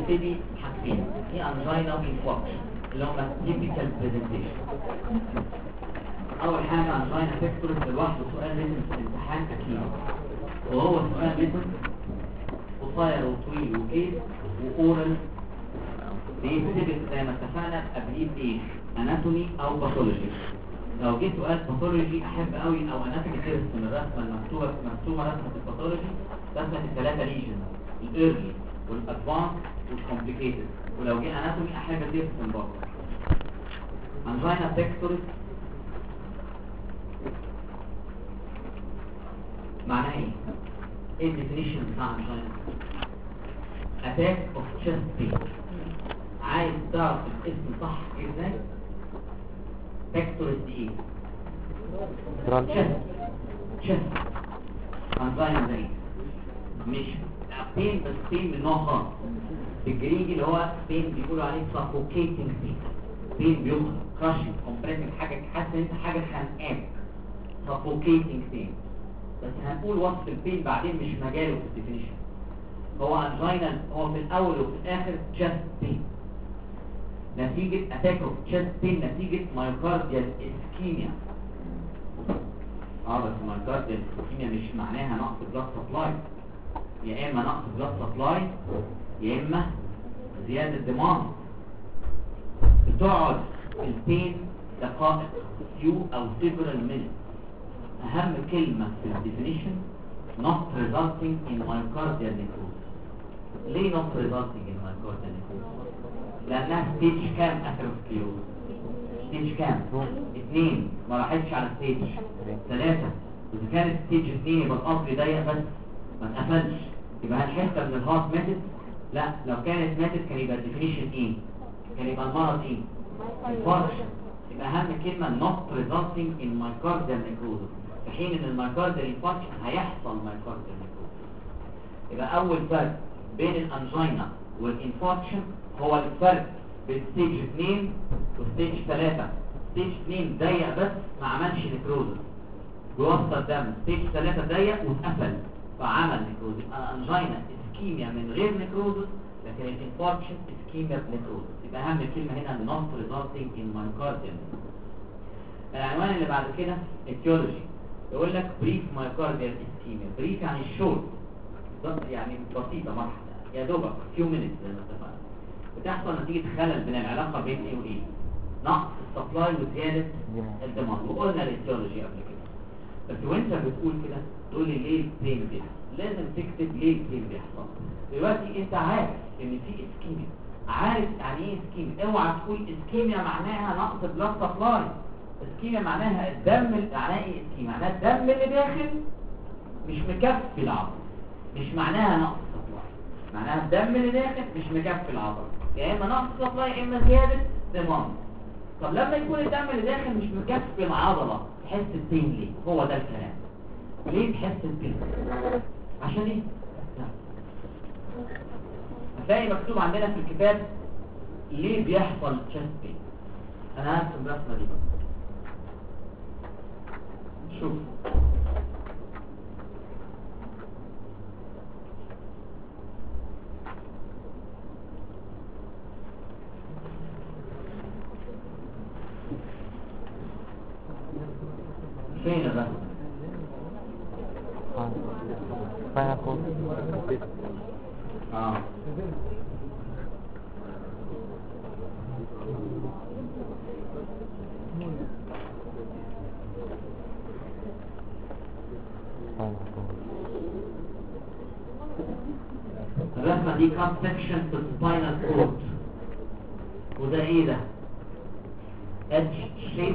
هنبتدي حاجتين، في انجينا وفي فوكشن اللي هم تيبيكال بريزنتيشن. اول حاجه انجينا بيكتورس لوحده سؤال لازم في الامتحان اكيد، وهو سؤال لازم قصير وطويل وكيس واورال بيبتدي زي ما اتفقنا قبليه بايه؟ اناتومي او باثولوجي. لو جه سؤال باثولوجي احب قوي، او اناتومي ترسم الرسمه المكتوبه رسمه الباثولوجي، رسمه الثلاثه ليجن، الايرلي والادفانس والكومبليكيتد. ولو جه اناتومي احب ترسم برضه انجينا بيكتورس. معناها ايه؟ ايه الديفينيشن بتاع انجينا؟ اتاك اوف تشست بين. عايز تعرف الاسم صح ازاي؟ بيكتورس دي ايه؟ تشست انجينا زي مش بين، بس بين من نوع خاص بالجريجي اللي هو بين بيقولوا عليه suffocating بين بيخنق كراشنج كومبريسنج، حاجه حاسس ان انت حاجه خانقاك suffocating بين. بس هنقول وصف البين بعدين، مش مجاله في الديفينيشن. هو انجينا هو في الاول وفي الاخر تشست بين نتيجه اتاك اوف تشست بين نتيجه مايوكارديال اسكيميا. بس مايوكارديال اسكيميا مش معناها نقص بلاد سبلاي، يا اما نقص بلاد سبلاي يا اما زياده ديماند. بتقعد البين دقائق few او several minutes. اهم كلمه في الديفينيشن not resulting in myocardial necrosis. ليه not resulting in myocardial necrosis؟ لانها ستيج كام اثيروسكليروز؟ ستيج كام؟ 2 ما راحتش على ستيج 3. اذا كانت ستيج 2 يبقى القصر ضيق بس ما اتقفلش، يبقى الحته من الهارت ماتت. لا، لو كانت ماتت كان يبقى الديفينيشن ايه؟ كان يبقى المرض ايه؟ انفاركشن. يبقى اهم كلمه not resulting in myocardial necrosis، في حين ان المايوكارديال انفاركشن هيحصل مايوكارديال necrosis. يبقى اول فرق بين الانجينا والانفاركشن هو الفرق بين ستيج 2 وستيج 3. ستيج 2 ضيق بس ما عملش نكروزس، بيوصل الدم. ستيج 3 ضيق واتقفل فعمل نكروزس. الانجينا اسكيميا من غير نكروزس، لكن الانفاركشن اسكيميا بنكروزس. يبقى اهم كلمه هنا not resulting in myocardial. العنوان اللي بعد كده etiology. يقول لك بريف مايوكارديال اسكيميا. بريف يعني شورت، يعني بسيطه، مرحله يا دوبك few minutes زي ما اتفقنا. بتحصل نتيجه خلل بين العلاقه بين ايه وايه؟ نقص السبلاي وزياده الديماند. وقلنا الاتيولوجي قبل كده. بس وانت بتقول كده تقول لي ليه البين بيحصل؟ لازم تكتب ليه البين بيحصل. دلوقتي انت عارف ان في اسكيميا، عارف يعني ايه اسكيميا. اوعى تقول اسكيميا معناها نقص بلاد سبلاي. اسكيميا معناها الدم. معناها ايه اسكيميا؟ معناها الدم اللي داخل مش مكفي العضله. مش معناها نقص سبلاي، معناها الدم اللي داخل مش مكفي العضله، يا اما نقص سبلاي يا اما زياده ديماند. طب لما يكون الدم اللي داخل مش مكفي العضله تحس ببين ليه؟ هو ده الكلام. ليه تحس ببين؟ عشان ايه؟ هتلاقي مكتوب عندنا في الكتاب ليه بيحصل تشست بين. انا هرسم الرسمه دي بقى. شوف فين الرسمه؟ الرسمة دي كاب سكشن في السباينال كورد. وده ايه ده؟ ادج شيب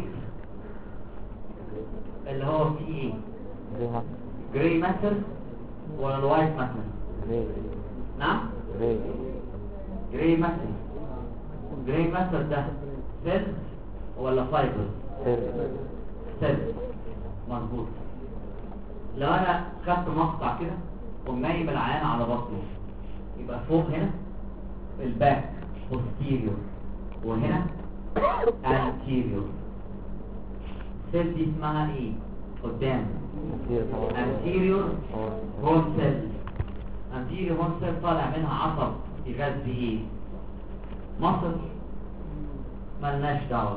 اللي هو في ايه؟ جراي ماتر ولا الوايت ماتر؟ نعم؟ جراي ماتر. جراي ماتر ده سيل ولا فايبر؟ سيل. مظبوط. لو انا خدت مقطع كده ومنيم العيان على بطنه، يبقى فوق هنا الباك posterior وهنا anterior. السيل دي اسمها ايه؟ قدام anterior horn cell. anterior horn cell طالع منها عصب يغذي ايه؟ مصل ملناش دعوه،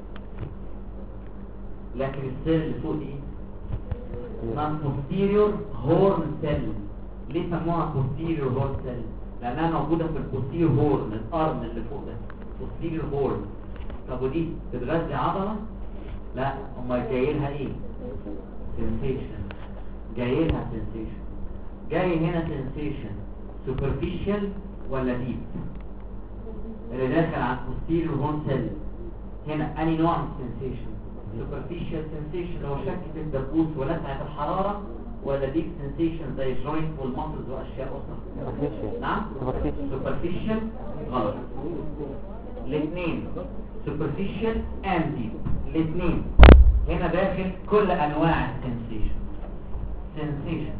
لكن السيل اللي فوق دي اسمها posterior horn cell. ليه سموها posterior horn cell؟ لانها موجوده في البوستيريور هورن، الارم اللي فوق ده posterior horn. طب ودي بتغذي عضله؟ لا، امال جاي لها ايه؟ sensation. جاي لها sensation. جاي هنا sensation superficial ولا deep؟ اللي داخل على posterior horn cell هنا اني نوع من sensation؟ superficial sensation لو شكت الدبوس ولسعة الحرارة، ولا deep sensation زي الجوينت والمسلز واشياء اخرى؟ نعم superficial غلط. الاثنين superficial and deep، الاثنين هنا داخل كل انواع السنسيشن. sensation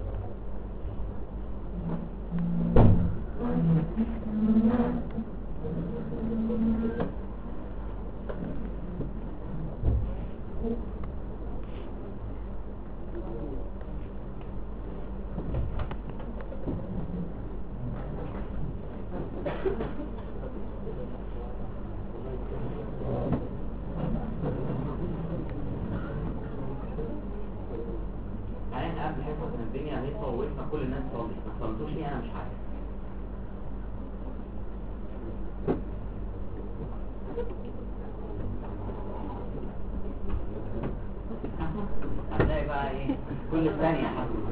قبل حصة من الدنيا هي صوتنا كل الناس صلت، ما صلتوش ليه؟ انا مش عارف. هتلاقي بقى ايه كل الثانية حصل.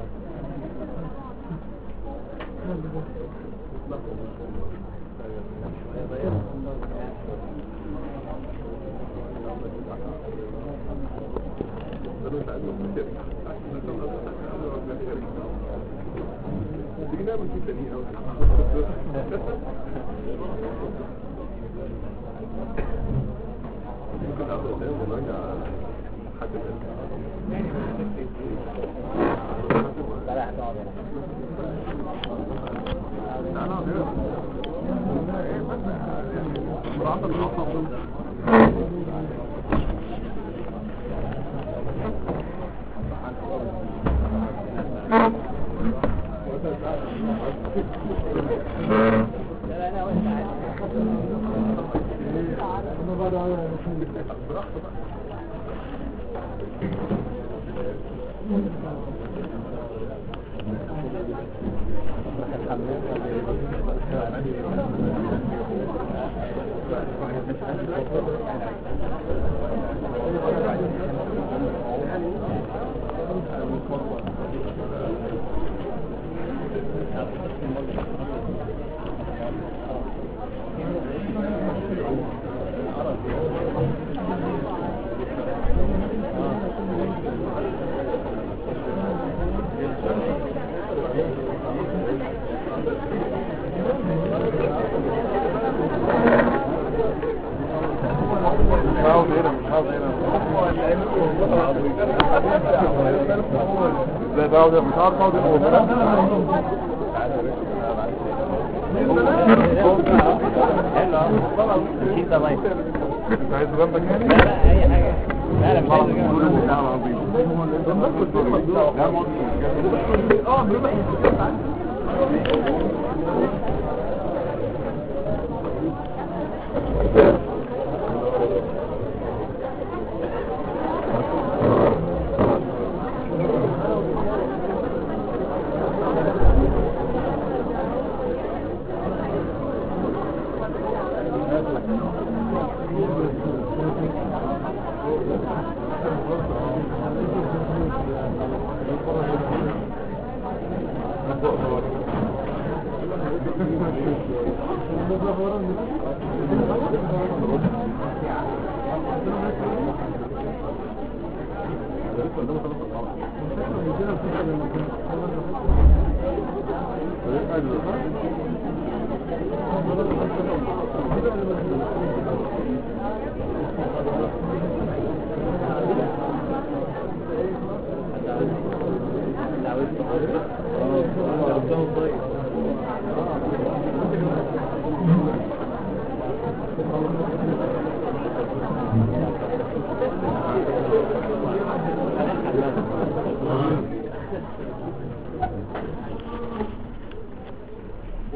عايز جنبك يعني؟ لا لا اي حاجه. لا مش عايز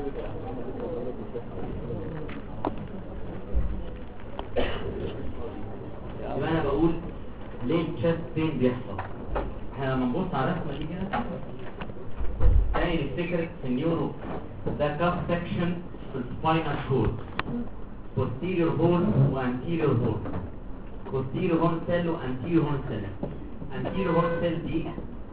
يبقى انا بقول ليه الشست بين بيحصل. احنا لما نبص على الرسمه دي كده تاني نفتكر في النيورو ده كاف سكشن في السباينال كورد، posterior horn و anterior horn. posterior horn cell و anterior horn cell. anterior horn cell دي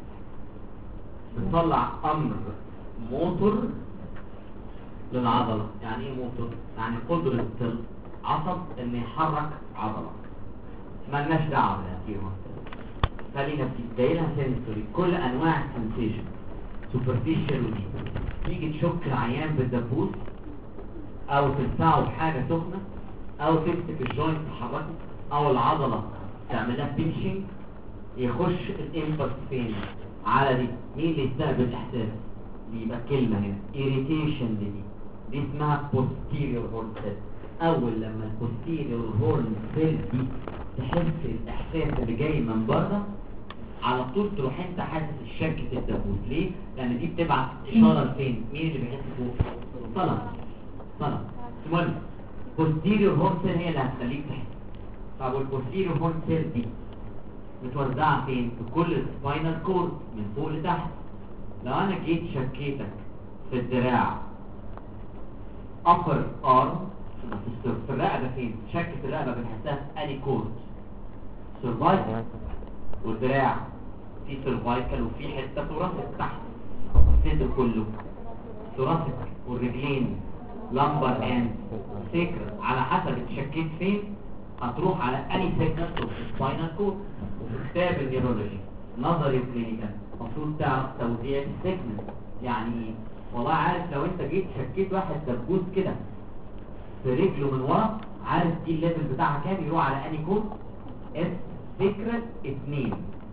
بتطلع امر موتور للعضله. يعني ايه موتور؟ يعني قدره العصب ان يحرك عضله. مالناش دعوه بالانتيريور هورن سيل. خلينا في جاي لها سنسوري، كل انواع السنسيشن سوبرفيشال ودي. تيجي تشك العيان بالدبوس او تلسعه بحاجه سخنه او تمسك الجوينت تحركه او العضله تعمل لها بينشنج، يخش الامبلس فين؟ على دي. مين اللي يستقبل الاحساس؟ دي يبقى كلمه هنا irritation. دي اسمها posterior horn cell. اول لما البوستيريور هورن سيل دي تحس الاحساس اللي جاي من بره على طول تروح انت حاسس الشكه الدبوس. ليه؟ لان دي بتبعت اشاره لفين؟ مين اللي بيحس فوق؟ طلب. المهم posterior horn cell هي اللي هتخليك تحس. طب والبوستيريور هورن سيل دي متوزعه فين؟ في كل السباينال كورد من فوق لتحت. لو انا جيت شكيتك في الدراع upper arm في الرقبه فين؟ شكه الرقبه بنحسها في اني كورد؟ سيرفايكال. والدراع في سيرفايكال وفي حته ثوراسيك تحت. الصدر كله ثوراسيك. والرجلين لامبر اند سيكر. على حسب اتشكيت فين هتروح على اني سيجمنت في السباينال كورد. وفي كتاب النيورولوجي نظري وكلينيكال المفروض تعرف توزيع السيجمنت. يعني ايه؟ والله عارف لو انت جيت شكيت واحد دبوس كده في رجله من ورا، عارف دي الليفل بتاعها كام؟ يروح على اني كود اس فكرة 2.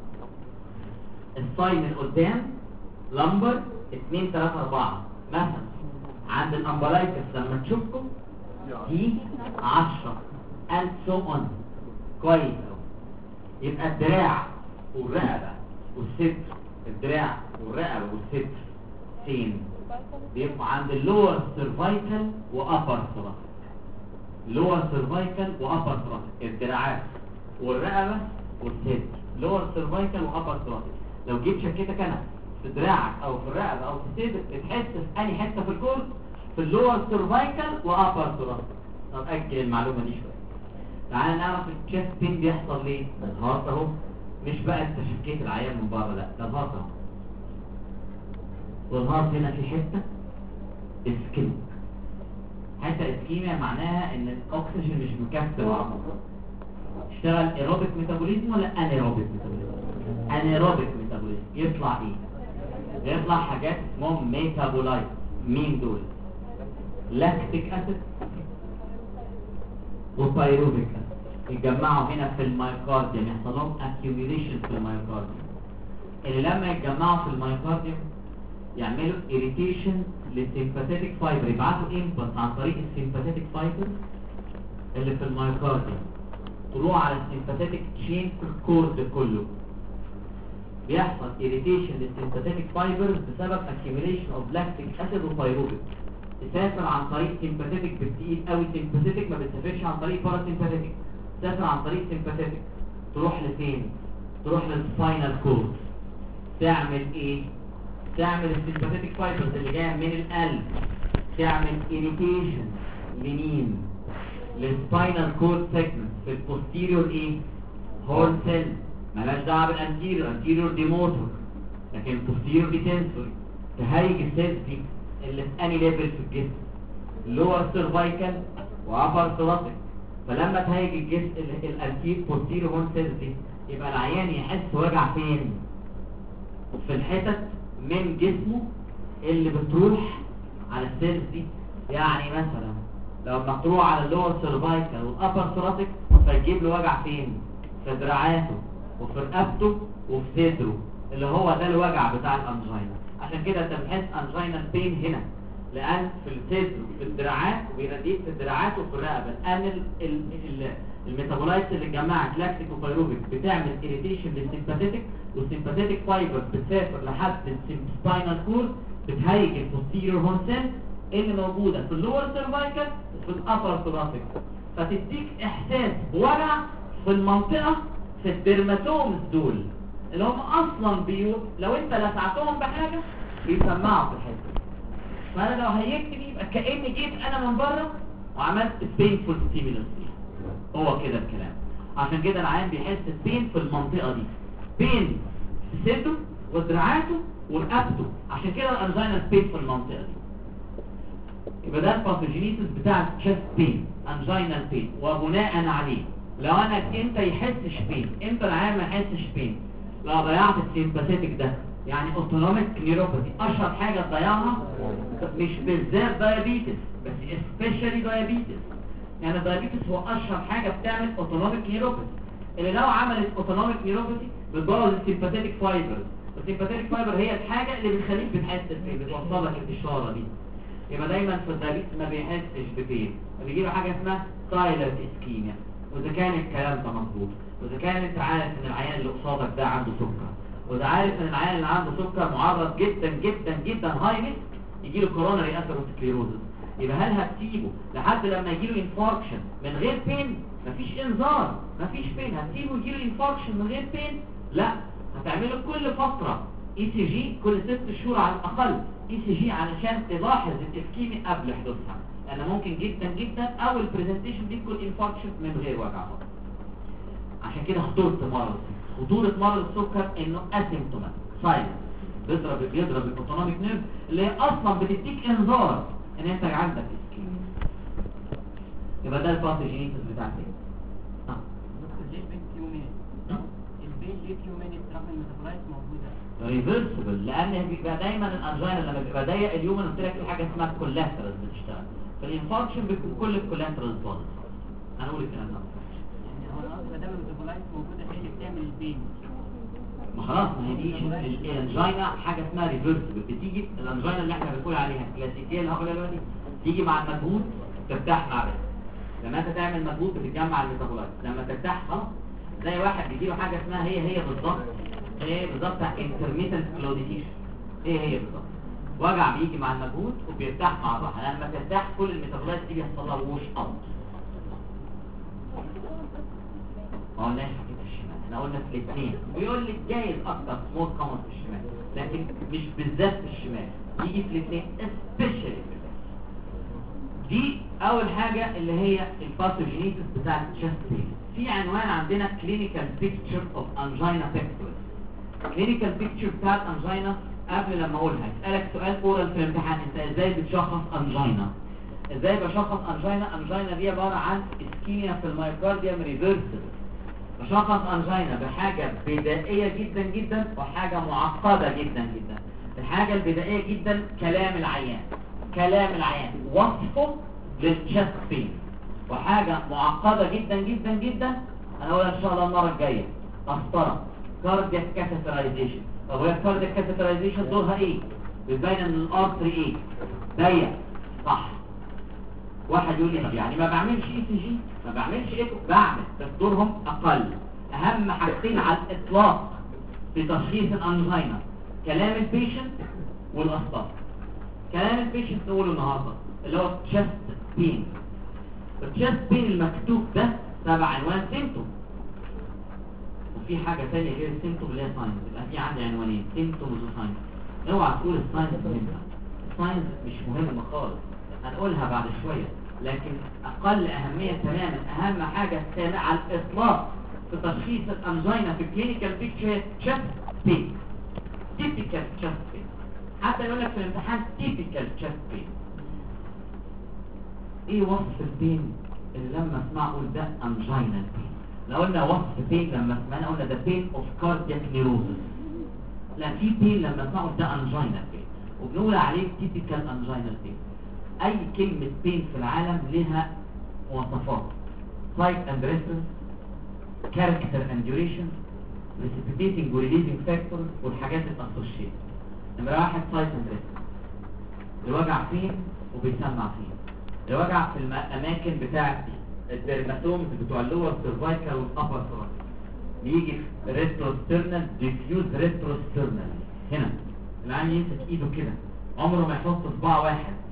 الصاي من قدام لمبر 2 3 4 مثلا. عند الامبلايكس لما تشوفكم دي 10 and so on. كويس. يبقى الدراع والرقبة والصدر، الدراع والرقبة والصدر فين؟ بيبقوا عند اللور سيرفايكال وابر ثوراسيك. لور سيرفايكال وابر ثوراسيك. الدراعات والرقبه والصدر لور سيرفايكال وابر ثوراسيك. لو جيت شكيتك انا في دراعك او في الرقبه او في الصدر تحس في انهي حته في الكورد؟ في اللور سيرفايكال وابر ثوراسيك. طب اجل المعلومه دي شويه. تعالى نعرف التشيست بين بيحصل ليه. الهارت اهو، مش بقى انت شكيت العيان من بره، لا ده الهارت اهو. والهارت هنا في حته اسكيميك. حته اسكيميا معناها ان الاكسجين مش مكفي العضله. اشتغل ايروبيك ميتابوليزم ولا انيروبيك ميتابوليزم؟ انيروبيك ميتابوليزم. يطلع ايه؟ يطلع حاجات اسمهم ميتابولايت. مين دول؟ لاكتيك اسيد وبايروفيك اسيد. يتجمعوا هنا في المايوكارديوم، يحصل لهم اكيوميليشن في المايوكارديوم. اللي لما يتجمعوا في المايوكارديوم يعملوا irritation للسيمباثيتك فايبر. يبعتوا امبلس عن طريق السيمباثيتك فايبر اللي في المايوكارديوم تروح على السيمباثيتك تشين في الكورد كله. بيحصل irritation للسيمباثيتك فايبرز بسبب accumulation of lactic acid وبايروفيك. تسافر عن طريق سيمباثيتك بالتقيل قوي. سيمباثيتك ما بتسافرش عن طريق باراسيمباثيتك، تسافر عن طريق سيمباثيتك. تروح لفين؟ تروح للسباينال كورد. تعمل ايه؟ تعمل السيمباثيتك فايبرز اللي جايه من القلب تعمل irritation لمين؟ للسباينال كورد سيجمنت في البوستيريور ايه؟ هورن سيل. مالهاش دعوه بالانتيريور. انتيريور دي موتور، لكن البوستيريور دي سنسوري. تهيج السيلز دي اللي في اني ليفل في الجسم؟ لور سيرفايكال وابر ثوراسيك. فلما تهيج الجسم الانتير بوستيريور هورن سيلز دي يبقى العيان يحس وجع فين؟ في الحتت من جسمه اللي بتروح على السيلز دي. يعني مثلا لو بتروح على اللور سيرفايكال والابر ثوراسيك فيجيب له وجع فين؟ في دراعاته وفي رقبته وفي صدره، اللي هو ده الوجع بتاع الانجينا. عشان كده انت بتحس انجينا بين هنا، لان في الصدر وفي الدراعات وبيراديت في الدراعات وفي الرقبه، لان الميتابولايتس اللي اتجمعت لاكتيك وبايروفيك بتعمل irritation للسيمباثيتك، والسيمباثيتك فايبر بتسافر لحد السباينال كورد بتهيج البوستيريور هورن سيل اللي موجوده في اللور سيرفايكال وفي الابر ثوراسيك، فتديك احساس بوجع في المنطقه في الديرماتومز دول اللي هم اصلا لو انت لسعتهم بحاجه بيسمعوا في الحته. فانا لو هيكتب يبقى كاني جيت انا من بره وعملت بينفول ستيمولس. هو كده الكلام. عشان كده العيان بيحس بين في المنطقه دي، بين في صدره ودراعاته ورقبته، عشان كده الانجينا بين في المنطقه دي. يبقى ده الباثوجينيسيس بتاع الشيست بين، انجينال بين. وبناء عليه لو انا انت يحسش بين، امتى العيان ما يحسش بين؟ لو ضيعت السيمباثيتك ده، يعني اوتونوميك نيوروباثي. اشهر حاجه تضيعها مش بالذات دايابيتس بس سبيشالي دايابيتس، يعني الدايابيتس هو اشهر حاجه بتعمل اوتونوميك نيوروباثي، اللي لو عملت اوتونوميك نيوروباثي بتبوظ السيمباثيتك فايبر. السيمباثيتك فايبر هي الحاجه اللي بتخليك بتحس بيه، بتوصلك الاشاره دي. يبقى دايما في الدايابيتس ما بيحسش ببين، بيجيله حاجه اسمها سايلنت اسكيميا. واذا كان الكلام ده مظبوط، واذا كان انت عارف ان العيان اللي قصادك ده عنده سكر، واذا عارف ان العيان اللي عنده سكر معرض جدا جدا جدا هاي ريسك يجيله كوروناري اثيروسكليروزس، يبقى هل هتسيبه لحد لما يجيله انفاركشن من غير بين؟ مفيش انذار، مفيش بين، هتسيبه يجيله انفاركشن من غير بين؟ لا، هتعمله كل فتره اي سي جي كل 6 شهور على الاقل، اي سي جي علشان تلاحظ الاسكيمي قبل حدوثها، لان ممكن جدا جدا اول برزنتيشن دي تكون انفاركشن من غير وجع. عشان كده خطورة مرض السكر انه اسيمتوماتيك سايلنت، بيضرب الاوتونوميك نيرف اللي هي اصلا بتديك انذار ان انت عندك اسكيميا. يبقى ده الباثوجينيسيس بتاع ايه؟ البين ليه فيو مينيت رغم الميتابولايت موجوده ريفرسبل، لان بيبقى دايما الانجينا لما بيبقى ضيق اليومن قلت لك في حاجه اسمها كولاترال بتشتغل، فالانفاركشن بيكون كل الكولاترال باظ. هنقول الكلام ده يعني هو القصد ما دام الميتابولايت موجوده هي اللي بتعمل البين. ما خلاص، ما هي دي الانجينا حاجه اسمها ريفرسبل، بتيجي الانجينا اللي احنا بنقول عليها الكلاسيكيه اللي هقولها دلوقتي تيجي مع المجهود ترتاح مع الريست. لما انت تعمل مجهود بتتجمع الميتابولايت، لما ترتاح خلاص. زي واحد بيجيله حاجه اسمها هي بالظبط بالظبط انترميتنت كلوديكيشن، هي بالظبط وجع بيجي مع المجهود وبيرتاح مع الراحه. لما ترتاح كل الميتابولايت دي بيحصل لها ووش اوت. ما قلناش حاجه في الشمال، احنا قلنا في الاثنين. بيقول لك جايز اكتر مور كومن في الشمال، لكن مش بالذات في الشمال، يجي في الاثنين سبيشالي. دي اول حاجه اللي هي الباثوجينيسيس بتاع الشيست بين. في عنوان عندنا كلينيكال بيكتشر اوف انجينا بيكتورس. كلينيكال بيكتشر بتاع الانجينا قبل لما اقولها اسالك سؤال اورال في الامتحان، انت ازاي بتشخص انجينا؟ ازاي بشخص انجينا؟ انجينا دي عباره عن اسكيميا في المايوكارديوم ريفرسبل. بشخص انجينا بحاجه بدائيه جدا جدا وحاجه معقده جدا جدا. الحاجه البدائيه جدا كلام العيان وصفه للشيست بين، وحاجه معقده جدا جدا جدا انا هقولها ان شاء الله المره الجايه، قسطره كاردياك كاثيترايزيشن. طب وهي الكاردياك كاثيترايزيشن دورها ايه؟ بتبين ان الارتري ايه؟ ضيق، صح. واحد يقول لي طب يعني ما بعملش اي سي جي، ما بعملش ايكو؟ بعمل، بس دورهم اقل. اهم حاجتين على الاطلاق في تشخيص الانجينا كلام البيشنت والقسطره. كلام البيشنت نقوله النهارده اللي هو تشست بين. التشست بين المكتوب ده تبع عنوان سيمتوم، وفي حاجه ثانيه غير السيمتوم اللي هي ساينس. يبقى في عندي عنوانين، سيمتومز وساينس. اوعى تقول الساينس مهمه، الساينس مش مهمه خالص، هنقولها بعد شويه، لكن اقل اهميه تماما. اهم حاجه على الاطلاق في تشخيص الانجينا في الكلينيكال بيكتشر تشست بين، تيبيكال تشست بين. حتى يقول لك في الامتحان تيبيكال تشست بين. ايه وصف البين اللي لما اسمع اقول ده انجينا بين؟ لو قلنا وصف بين لما سمعنا قلنا ده بين اوف كاردياك نيروزس. لا، في بين لما اسمع قلت ده انجينا بين، وبنقول عليه تيبيكال انجينا بين. اي كلمه بين في العالم لها مواصفات، سايت اند ريفرنس، كاركتر اند ديوريشن، بريسيبيتيتنج وريليزنج فاكتورز، والحاجات الاسوشيتد. نمرة 1 سايت اند ريفرنس، الوجع فين وبيسمع فين. الوجع في الاماكن بتاعه الديرماتومز بتوع اللور سيرفايكال والابر ثوراسيك، بيجي في ريتروسترنال ديفيوز ريتروسترنال. هنا العين يمسك ايده كده، عمره ما يحط صباع واحد،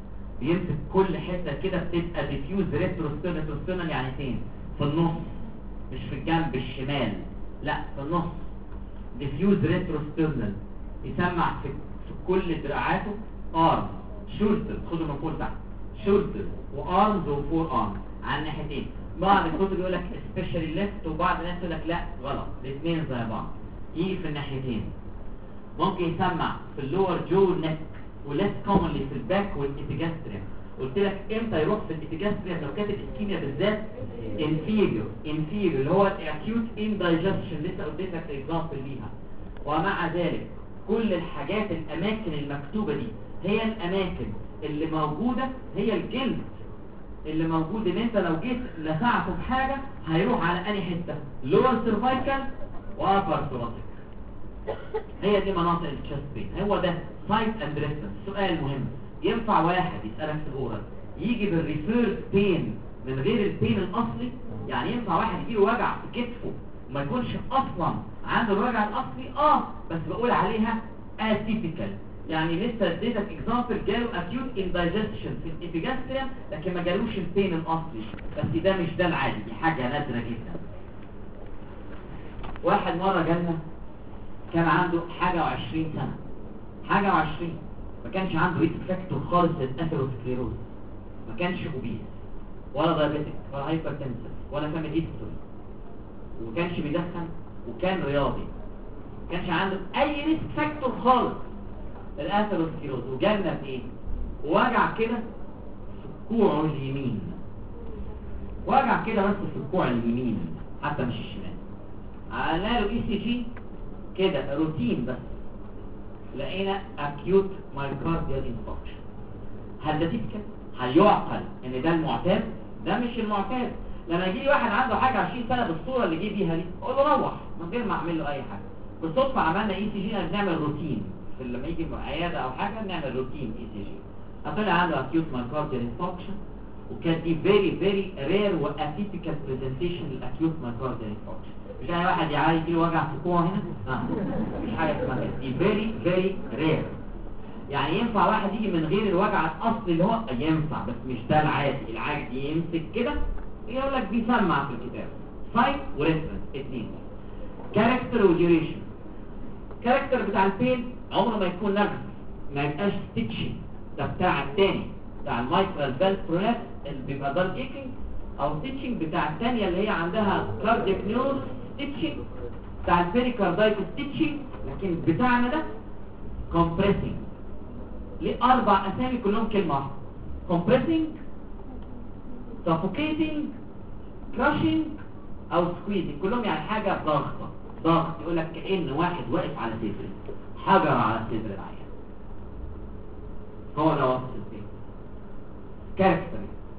بيمسك كل حته كده بتبقى ديفيوز ريتروسترنال يعني فين؟ في النص، مش في الجنب الشمال، لا في النص. ديفيوز ريتروسترنال يسمع في كل دراعاته ارم شولتر، خدوا من فوق تحت، شولتر وارمز وفور ارم على الناحيتين. بعض الكتب يقول لك سبيشالي ليفت، وبعض الناس يقول لك لا غلط، الاثنين زي بعض، يجي في الناحيتين. ممكن يسمع في اللور جو نيك، وليس كومنلي في الباك والإبيجاستريم. قلت لك امتى يروح في الإبيجاستريم لو كانت الاسكيميا بالذات انفيريور اللي هو الاكيوت اندايجستشن، لسه قلت لك اكزامبل ليها. ومع ذلك كل الحاجات الاماكن المكتوبه دي هي الاماكن اللي موجوده، هي الجلد اللي موجود، ان انت لو جيت لسعته بحاجه هيروح على انهي حته؟ لور سيرفايكال وابر ثوراسيك. هي دي مناطق التشست بين، هو ده سايت اند ريفرنس. سؤال مهم، ينفع واحد يسالك في الاورال يجي بالريفيرد بين من غير البين الاصلي؟ يعني ينفع واحد يجيله وجع في كتفه وما يكونش اصلا عنده الوجع الاصلي؟ بس بقول عليها اتيبيكال. يعني لسه اديتك اكزامبل جاله اكيوت اندايجستشن في الابيجاستريم لكن ما جالوش البين الاصلي، بس ده مش ده العادي، دي حاجه نادره جدا. واحد مره جالنا كان عنده حاجه و20 سنه، حاجه و20، ما كانش عنده ريسك فاكتور خالص للاثيروسكليروز، ما كانش اوبيس ولا دايابيتك ولا هايبرتنسيف ولا فاميلي هيستوري، وما كانش بيدخن، وكان رياضي، ما كانش عنده اي ريسك فاكتور خالص للاثيروسكليروز. وجالنا بايه؟ وجع كده في كوعه اليمين، وجع كده بس في الكوع اليمين حتى مش الشمال. عملنا له اي سي جي كده روتين بس، لقينا اكيوت مايوكارديال انفاركشن. هل ده تيبيكال؟ هل يعقل ان ده المعتاد؟ ده مش المعتاد. لما يجي لي واحد عنده حاجه 20 سنه بالصوره اللي جه بيها دي، اقول له روح من غير ما اعمل له اي حاجه. بالصدفه عملنا اي سي جي، بنعمل روتين في لما يجي عياده او حاجه بنعمل روتين اي سي جي. طلع عنده اكيوت مايوكارديال انفاركشن، وكانت دي فيري رير واتيبيكال بريزنتيشن للاكيوت مايوكارديال انفاركشن. مش اي واحد يعالج يجيله وجع في الكوع هنا، مفيش حاجه اسمها كده، دي فيري رير. يعني ينفع واحد يجي من غير الوجع الاصلي اللي هو ينفع، بس مش ده العادي. العادي يمسك كده يقول لك بيسمع في الكتاب. سايت وريفرنس اثنين. كاركتر وديوريشن. كاركتر بتاع البين عمره ما يكون نغز، ما يبقاش ستيتشنج، ده بتاع الثاني بتاع المايترال فالف برولابس اللي بيبقى دار ايكينج، او ستيتشنج بتاع الثانيه اللي هي عندها كاردياك نيوروز ستيتشنج، بتاع البيريكاردايتس ستيتشنج. لكن بتاعنا ده كومبريسنج. ليه 4 اسامي كلهم كلمه واحده؟ كومبريسنج، سافوكيتنج، كراشنج، او سكويزنج. كلهم يعني حاجه ضغطه، ضغط. يقول لك كأن واحد واقف على صدر، حجر على صدر العيان. هو ده وصف البين. كاركتر.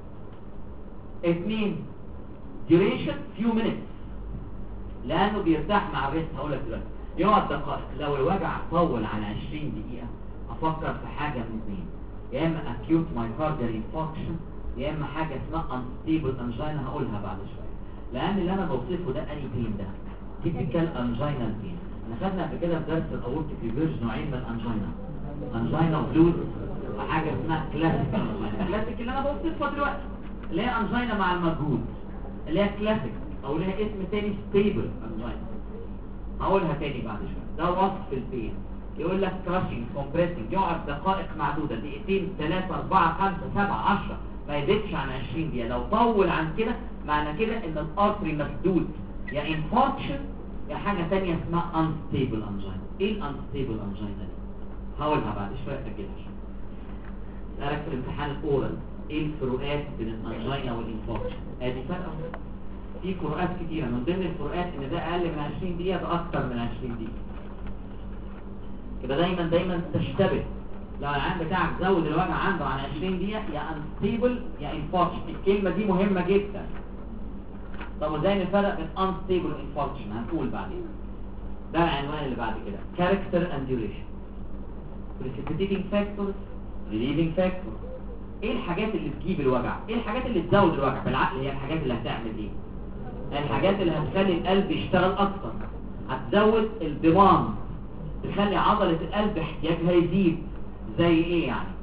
2 duration few minutes، لانه بيرتاح مع الريست. هقول لك دلوقتي يقعد دقائق. لو الوجع طول عن 20 دقيقه افكر في حاجه من اثنين، يا اما acute myocardial infarction، يا اما حاجه اسمها unstable angina. هقولها بعد شويه، لان اللي انا بوصفه ده اني بين، ده typical angina pain. احنا خدنا قبل كده في درس الاورتيك ريفيرج نوعين من الانجينا، انجينا بلوز وحاجه اسمها كلاسيك انجينا. كلاسيك اللي انا بوصفها دلوقتي اللي هي انجينا مع المجهود، اللي هي كلاسيك، او لها اسم تاني ستيبل انجينا. هقولها تاني بعد شويه. ده وصف البين. يقول لك كراشنج، كومبريسنج، يقعد دقائق معدوده، دقيقتين 3 4 5 7 10، ما يزيدش عن 20 دقيقه. لو طول عن كده معنى كده ان الارتري مسدود، يا انفاركشن يا حاجه ثانيه اسمها انستيبل انجينا. ايه الانستيبل انجينا دي؟ هقولها بعد شويه، اجلها شويه. اسالك في الامتحان الاورال ايه الفروقات بين الانجينا والانفاركشن؟ ادي فرق. في فروقات كتيره، من ضمن الفروقات ان ده اقل من 20 دقيقه، ده اكتر من 20 دقيقه. يبقى دايما تشتبه. لو العيان بتاعك زود الوجع عنده عن 20 دقيقه، يا انستيبل يا انفاركشن. الكلمه دي مهمه جدا. طب وازاي نفرق بين unstable وانفاركشن؟ هنقول بعدين. ده العنوان اللي بعد كده، character and duration. precipitating factors، relieving factors. ايه الحاجات اللي تجيب الوجع؟ ايه الحاجات اللي تزود الوجع؟ بالعقل هي الحاجات اللي هتعمل ايه؟ الحاجات اللي هتخلي القلب يشتغل اكتر، هتزود الديماند، تخلي عضلة القلب احتياجها يزيد. زي ايه يعني؟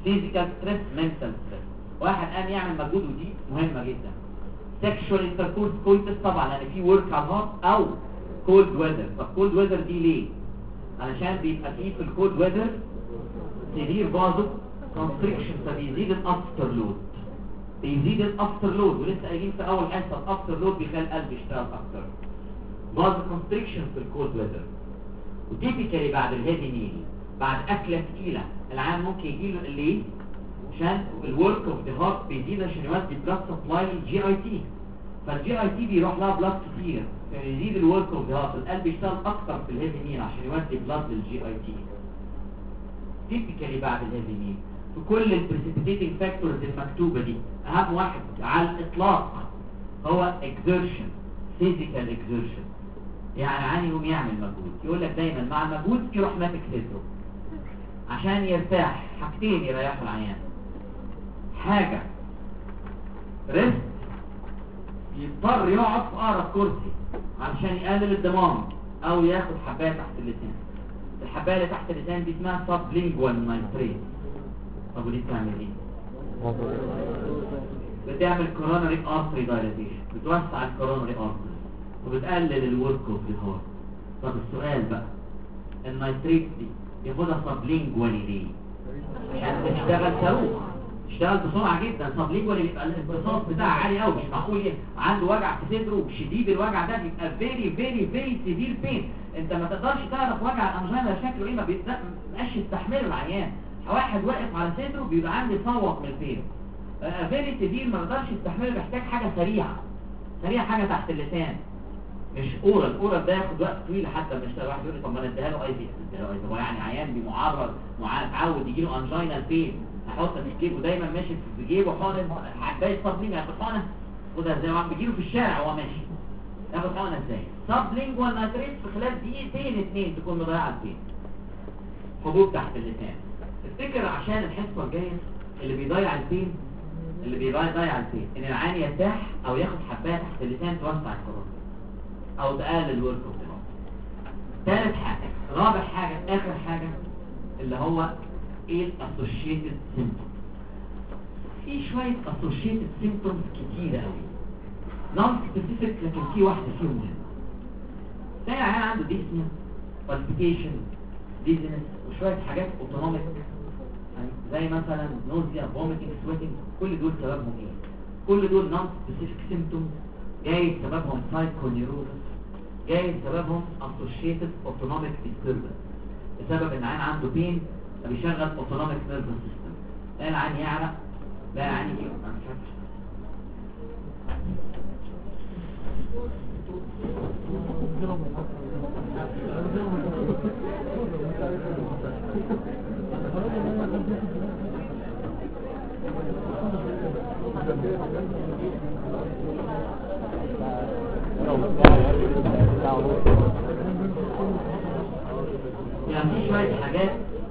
فيزيكال ستريس منتال ستريس. واحد قام يعمل مجهود ودي مهمه جدا. سيكشوال انتركورس كويتس طبعا لان في ورك على الهارت او كولد ويذر. طب كولد ويذر دي ليه؟ علشان بيبقى فيه في الكولد ويذر سيفير بازو كونستريكشن فبيزيد الافتر لود. بيزيد الافتر لود ولسه قايلين في اول حصه الافتر لود بيخلي القلب يشتغل اكتر. بازو كونستريكشن في الكولد ويذر. وتيبيكالي بعد الهيفي ميل بعد اكله ثقيله العام ممكن يجي له ليه؟ عشان الورك اوف ذا هارت بيزيد عشان يودي بلاد سبلاي للجي اي تي. فالجي اي تي بيروح لها بلاد كتير فيزيد الورك اوف ذا هارت. القلب يشتغل اكتر في الهيفي ميل عشان يودي بلاد للجي اي تي. تيبيكالي بعد الهيفي ميل في كل البريسيبيتيتنج فاكتورز المكتوبه دي اهم واحد على الاطلاق هو اكزيرشن. فيزيكال اكزيرشن يعني عاني يقوم يعمل مجهود. يقول لك دايما مع المجهود يروح ماسك صدره عشان يرتاح. حاجتين يريحوا العيان. حاجه ريست يضطر يقعد في اقرب كرسي علشان يقلل الدمار او ياخد حبايه تحت اللسان. الحبايه اللي تحت اللسان دي اسمها سبلينجوال نايتريت. طب ودي بتعمل ايه؟ بتعمل كوروناري ارتري دايلاتيشن. بتوسع الكوروناري ارتري وبتقلل الورك اوف ذا هارت. طب السؤال بقى النايتريت دي ياخدها سبلينجوالي ليه؟ عشان تشتغل صاروخ. تشتغل بسرعه جدا. سبلينجوالي بيبقى الامتصاص بتاعها عالي قوي. مش معقول ايه عنده وجع في صدره شديد. الوجع ده بيبقى فيري فيري فيري سيفير بين. انت ما تقدرش تعرف وجع الانجينا شكله ايه. ما بيبقاش يستحمله العيان. واحد واقف على صدره بيبقى عنده صوت من البين. فيري سيفير ما تقدرش تستحمله. بيحتاج حاجه سريعه. حاجه تحت اللسان مش اورال ده ياخد وقت طويل لحد ما يشتغل. واحد يقول لي طب ما انا اديها له اي بي. هو يعني عيان بمعرض متعود يجي له انجينا بين احط في جيبه دايما ماشي في جيبه حقن حبايه سبلينج. هياخد حقنه خدها زي ما عم بيجيله في الشارع وهو ماشي. ياخد حقنه ازاي؟ سبلينجوال نايتريت في خلال دقيقتين 2 تكون مضيعه البين. حبوب تحت اللسان. افتكر عشان الحصه الجايه اللي بيضيع البين ان العيان يرتاح او ياخد حبايه تحت اللسان توسع الكورونا او تقلل الورك اوف ذا هارت. ثالث حاجه. رابع حاجه اخر حاجه اللي هو ايه الاسوشيتد سيمبتومز. في شويه اسوشيتد سيمبتومز كتيره قوي نون سبيسيفيك لكن في واحده فيهم مهمه. تلاقي العيان عنده ديسنيا بالبيتيشن ديزنس وشويه حاجات اوتونوميك يعني زي مثلا نوزيا فوميتنج سويتنج. كل دول سببهم ايه؟ كل دول نون سبيسيفيك سيمبتومز. جاي سببهم سايكونيوروزس. جاي سببهم اسوشيتد اوتونوميك ديستربنس بسبب ان العيان عنده بين فبيشغل اوتونوميك نيرفس سيستم. لا العيان يعرق لا العيان يجي انا مش عارف. يعني في شوية حاجات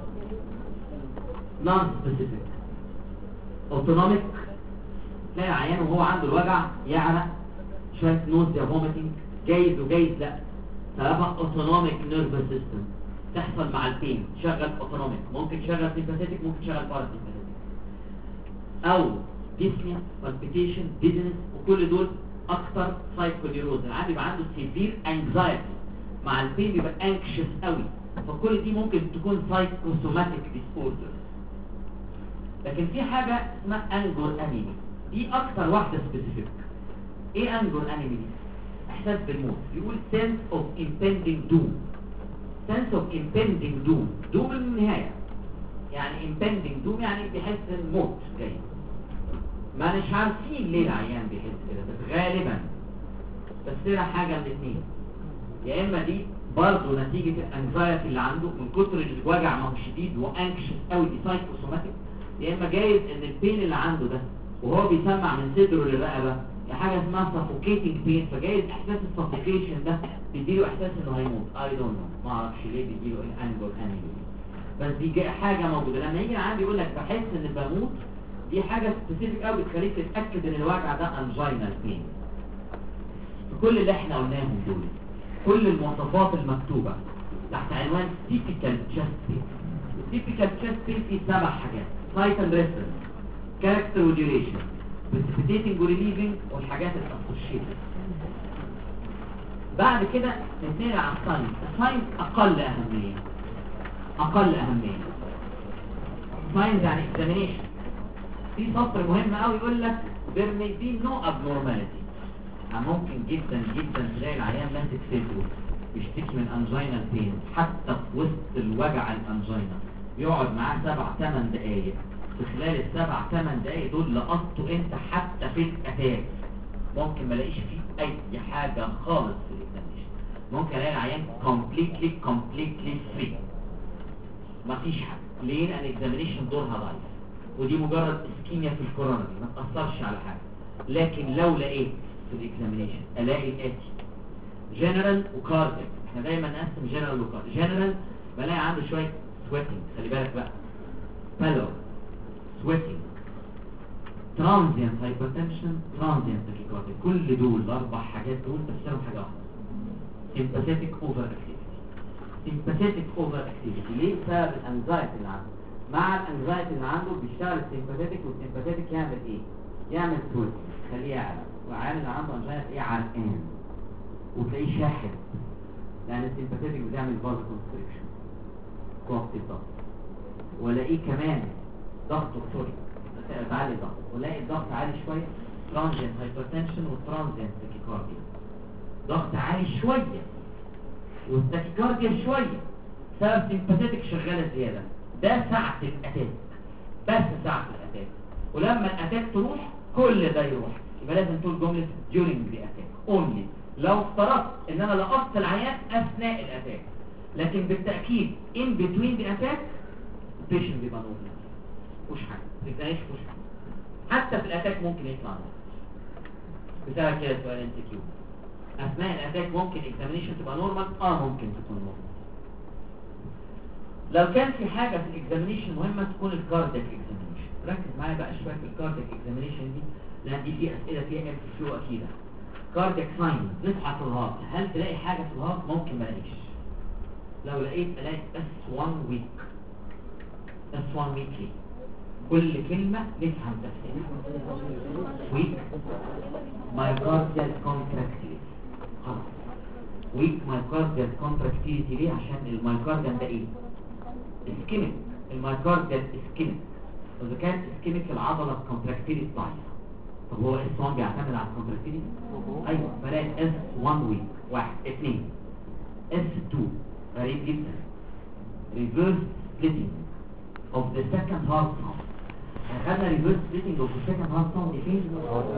نون سبيسيفيك اوتونوميك. تلاقي عيان وهو عنده الوجع يعرق شوية نوزيا فوميتنج جايز وجايز لا سببها اوتونوميك نيرفس سيستم تحصل مع البين. شغل اوتونوميك ممكن تشغل سيمباثيك ممكن تشغل باراسيمباثيك او ديسنيا بالبيتيشن ديزنس. وكل دول اكتر سايكونيوروز. العيان بيبقى عنده سيفير انكزايتي مع البين بيبقى انكشس قوي. فكل دي ممكن تكون سايكوسوماتيك ديسوردر. لكن في حاجه اسمها انجور انيمي. دي اكتر واحده سبيسيفيك. ايه انجور انيمي دي؟ احساس بالموت. يقول sense of impending doom. sense of impending doom. doom النهايه يعني impending doom يعني بيحس الموت جاي. ما مش عارفين ليه العيان بيحس كده بس غالبا بس حاجه من الاثنين. يا اما دي برضه نتيجه الانكزايتي اللي عنده من كتر الوجع ما هو شديد وانكشس قوي دي سايكوسوماتيك. يا اما جايز ان البين اللي عنده ده وهو بيسمع من صدره للرقبه حاجه اسمها سفوكيتنج بين. فجايز احساس السفوكيشن ده بيديله احساس انه هيموت. اي دونت نو ما اعرفش ليه بيديله انجور انيمي. بس دي حاجه موجوده. لما يجي عندي يقول لك بحس ان بموت دي حاجه سبيسيفيك قوي بتخليك تتاكد ان الوجع ده انجينال بين. في كل اللي احنا قلناهم دول كل المواصفات المكتوبه تحت عنوان تيبيكال تشست بين. تيبيكال تشست بين فيه 7 حاجات. سايت اند ريفرنس، كاركتر وديوريشن، بريسبيتيتنج وريليفنج، والحاجات الاسوشيتد. بعد كده نتنقل على الساينس. الساينس اقل اهميه. ساينس يعني اكزامينيشن. في سطر مهم قوي يقول لك there may be no abnormality. ممكن جدا تلاقي العيان ماسك صدره بيشتكي من انجينا بين، حتى في وسط الوجع الانجينا يقعد معاه 7-8 دقايق. في خلال ال7-8 دقايق دول لقطته انت حتى في الاتاك ممكن ما الاقيش فيه اي حاجه خالص في الاكزامينشن. ممكن الاقي العيان completely free، مفيش حاجه. ليه؟ لان الاكزامينشن دورها ضعيف، ودي مجرد اسكيميا في الكورونري ما تاثرش على حاجه. لكن لو لقيت في الاكزامينشن الاقي الاتي جنرال وكاردياك. احنا دايما نقسم جنرال وكاردياك. جنرال بلاقي عنده شويه سويتنج، خلي بالك بقى، بالور، سويتنج، ترانزيانت هايبرتنشن، ترانزيانت تاكيكارديا. كل دول الاربع حاجات دول تفسيرهم حاجه واحده، سيمباثيتك اوفر اكتيفيتي. سيمباثيتك اوفر اكتيفيتي ليه؟ بسبب الانزايتي اللي عنده. مع الانزايتي اللي عنده بيشتغل السيمباثيتك، والسيمباثيتك يعمل ايه؟ يعمل سويت، خليه يعرق. وعامل اللي عنده انزايتي تلاقيه عرقان وتلاقيه شاحب، لان السيمباثيتك بتعمل فازو كونستريكشن، توطي الضغط. ولاقيه كمان ضغطه سوري تعالي الضغط، ولاقي الضغط عالي شويه، ترانزيانت هايبرتنشن وترانزيانت تاكيكارديا. ضغط عالي شويه والتاكيكارديا شويه بسبب سيمباثيتك شغاله زياده. ده ساعه الاتاك، بس ساعه الاتاك. ولما الاتاك تروح كل ده يروح. يبقى لازم تقول جمله during the attack only لو افترضت ان انا لقطت العيان اثناء الاتاك. لكن بالتاكيد in between the attack البيشنت بيبقى نورمال، مفيش حاجه، ما تلاقيش مفيش حاجه. حتى في الاتاك ممكن يطلع نورمال. بسبب كده سؤال انت كيو، اثناء الاتاك ممكن الاكزامينشن تبقى نورمال؟ ممكن تكون نورمال. لو كان في حاجه في الاكزامينشن مهمه تكون الكاردياك اكزامينشن. ركز معايا بقى شويه في الكاردياك اكزامينشن دي، لان دي في اسئله فيها ام كيو اكيده. كاردياك ساين، نصحى في الهارت، هل تلاقي حاجه في الهارت؟ ممكن ما الاقيش. لو لقيت الاقي S1 weak. S1 weak ليه؟ كل كلمه نفهم تفسيرها. weak myocardial contractility. خلاص، weak myocardial contractility ليه؟ عشان المايوكارديال ده ايه؟ اسكيميك. المايوكارديال اسكيميك، واذا كانت اسكيميك العضله الكونتراكتيليتي ضعيفه. طب هو S1 بيعتمد على الكونتراكتيليتي؟ ايوه، فلاقي S1 weak. 1 2 S2 غريب جدا، reverse splitting of the second heart sound. خدنا reverse splitting of the second heart sound دي فين؟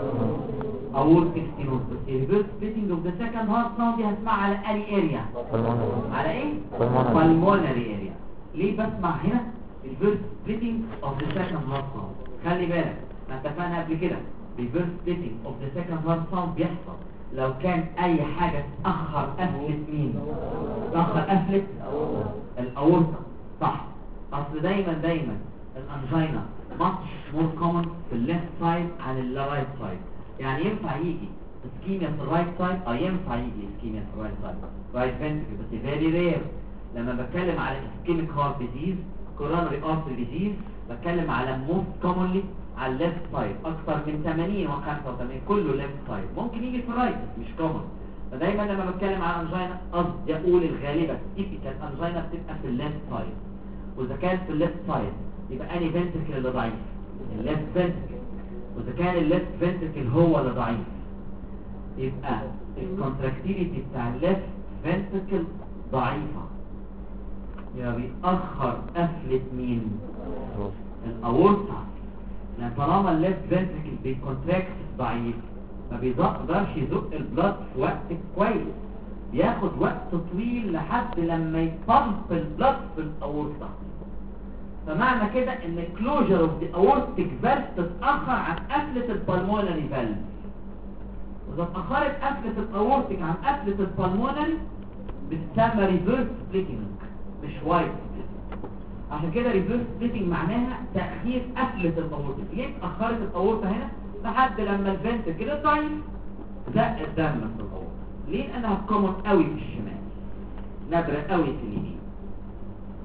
aortic stenosis. بس reverse splitting of the second heart sound دي هسمعها على أي area؟ على ايه؟ pulmonary area. ليه بسمع هنا reverse splitting of the second heart sound؟ خلي بالك، ما اتفقنا قبل كده reverse splitting of the second heart sound بيحصل لو كان اي حاجة تأخر قفلة مين؟ تأخر قفلة الأورطة، صح؟ اصل دايما الانجينا much more common في الليفت سايد عن الرايت سايد. يعني ينفع يجي اسكيميا في الرايت سايد، ينفع يجي اسكيميا في الرايت سايد رايت فنتريكل، بس فيري رير. لما بتكلم على اسكيميك هارت ديزيز، كورونري ارتري ديزيز، بتكلم على موست كومونلي على الليفت سايد، اكثر من 80 و85 كله ليفت سايد. ممكن يجي في الرايت مش كومون. فدايما لما بتكلم على انجينا قصدي اقول الغالبه تيبيكال انجينا بتبقى في الليفت سايد. واذا كان في الليفت سايد يبقى اني فنتريكل اللي ضعيف؟ الليفت فنتريكل. واذا كان الليفت فنتريكل هو اللي ضعيف يبقى الكونتراكتيليتي بتاع الليفت فنتريكل ضعيفه، يبقى بيأخر قفله مين؟ الاورطه. لان طالما الليفت فنتريكل بيكونتراكت ضعيف ما بيقدرش يزق البلاد في وقت كويس، بياخد وقت طويل لحد لما يبمب البلاد في الاورطه. فمعنى كده ان كلوجر اوف ذا اورتيك فالف تتاخر عن قفله البلمونري فالف. واذا اتاخرت قفله الاورتيك عن قفله البلمونري بتسمى ريفيرس سبليتنج مش وايد سبليتنج. عشان كده ريفيرس سبليتنج معناها تاخير قفله الاورتيك. ليه اتاخرت الاورطه هنا لحد لما الفنتريكل ضعيف زق الدم في الاورطه؟ ليه؟ لانها كومن قوي في الشمال، نادره قوي في اليمين.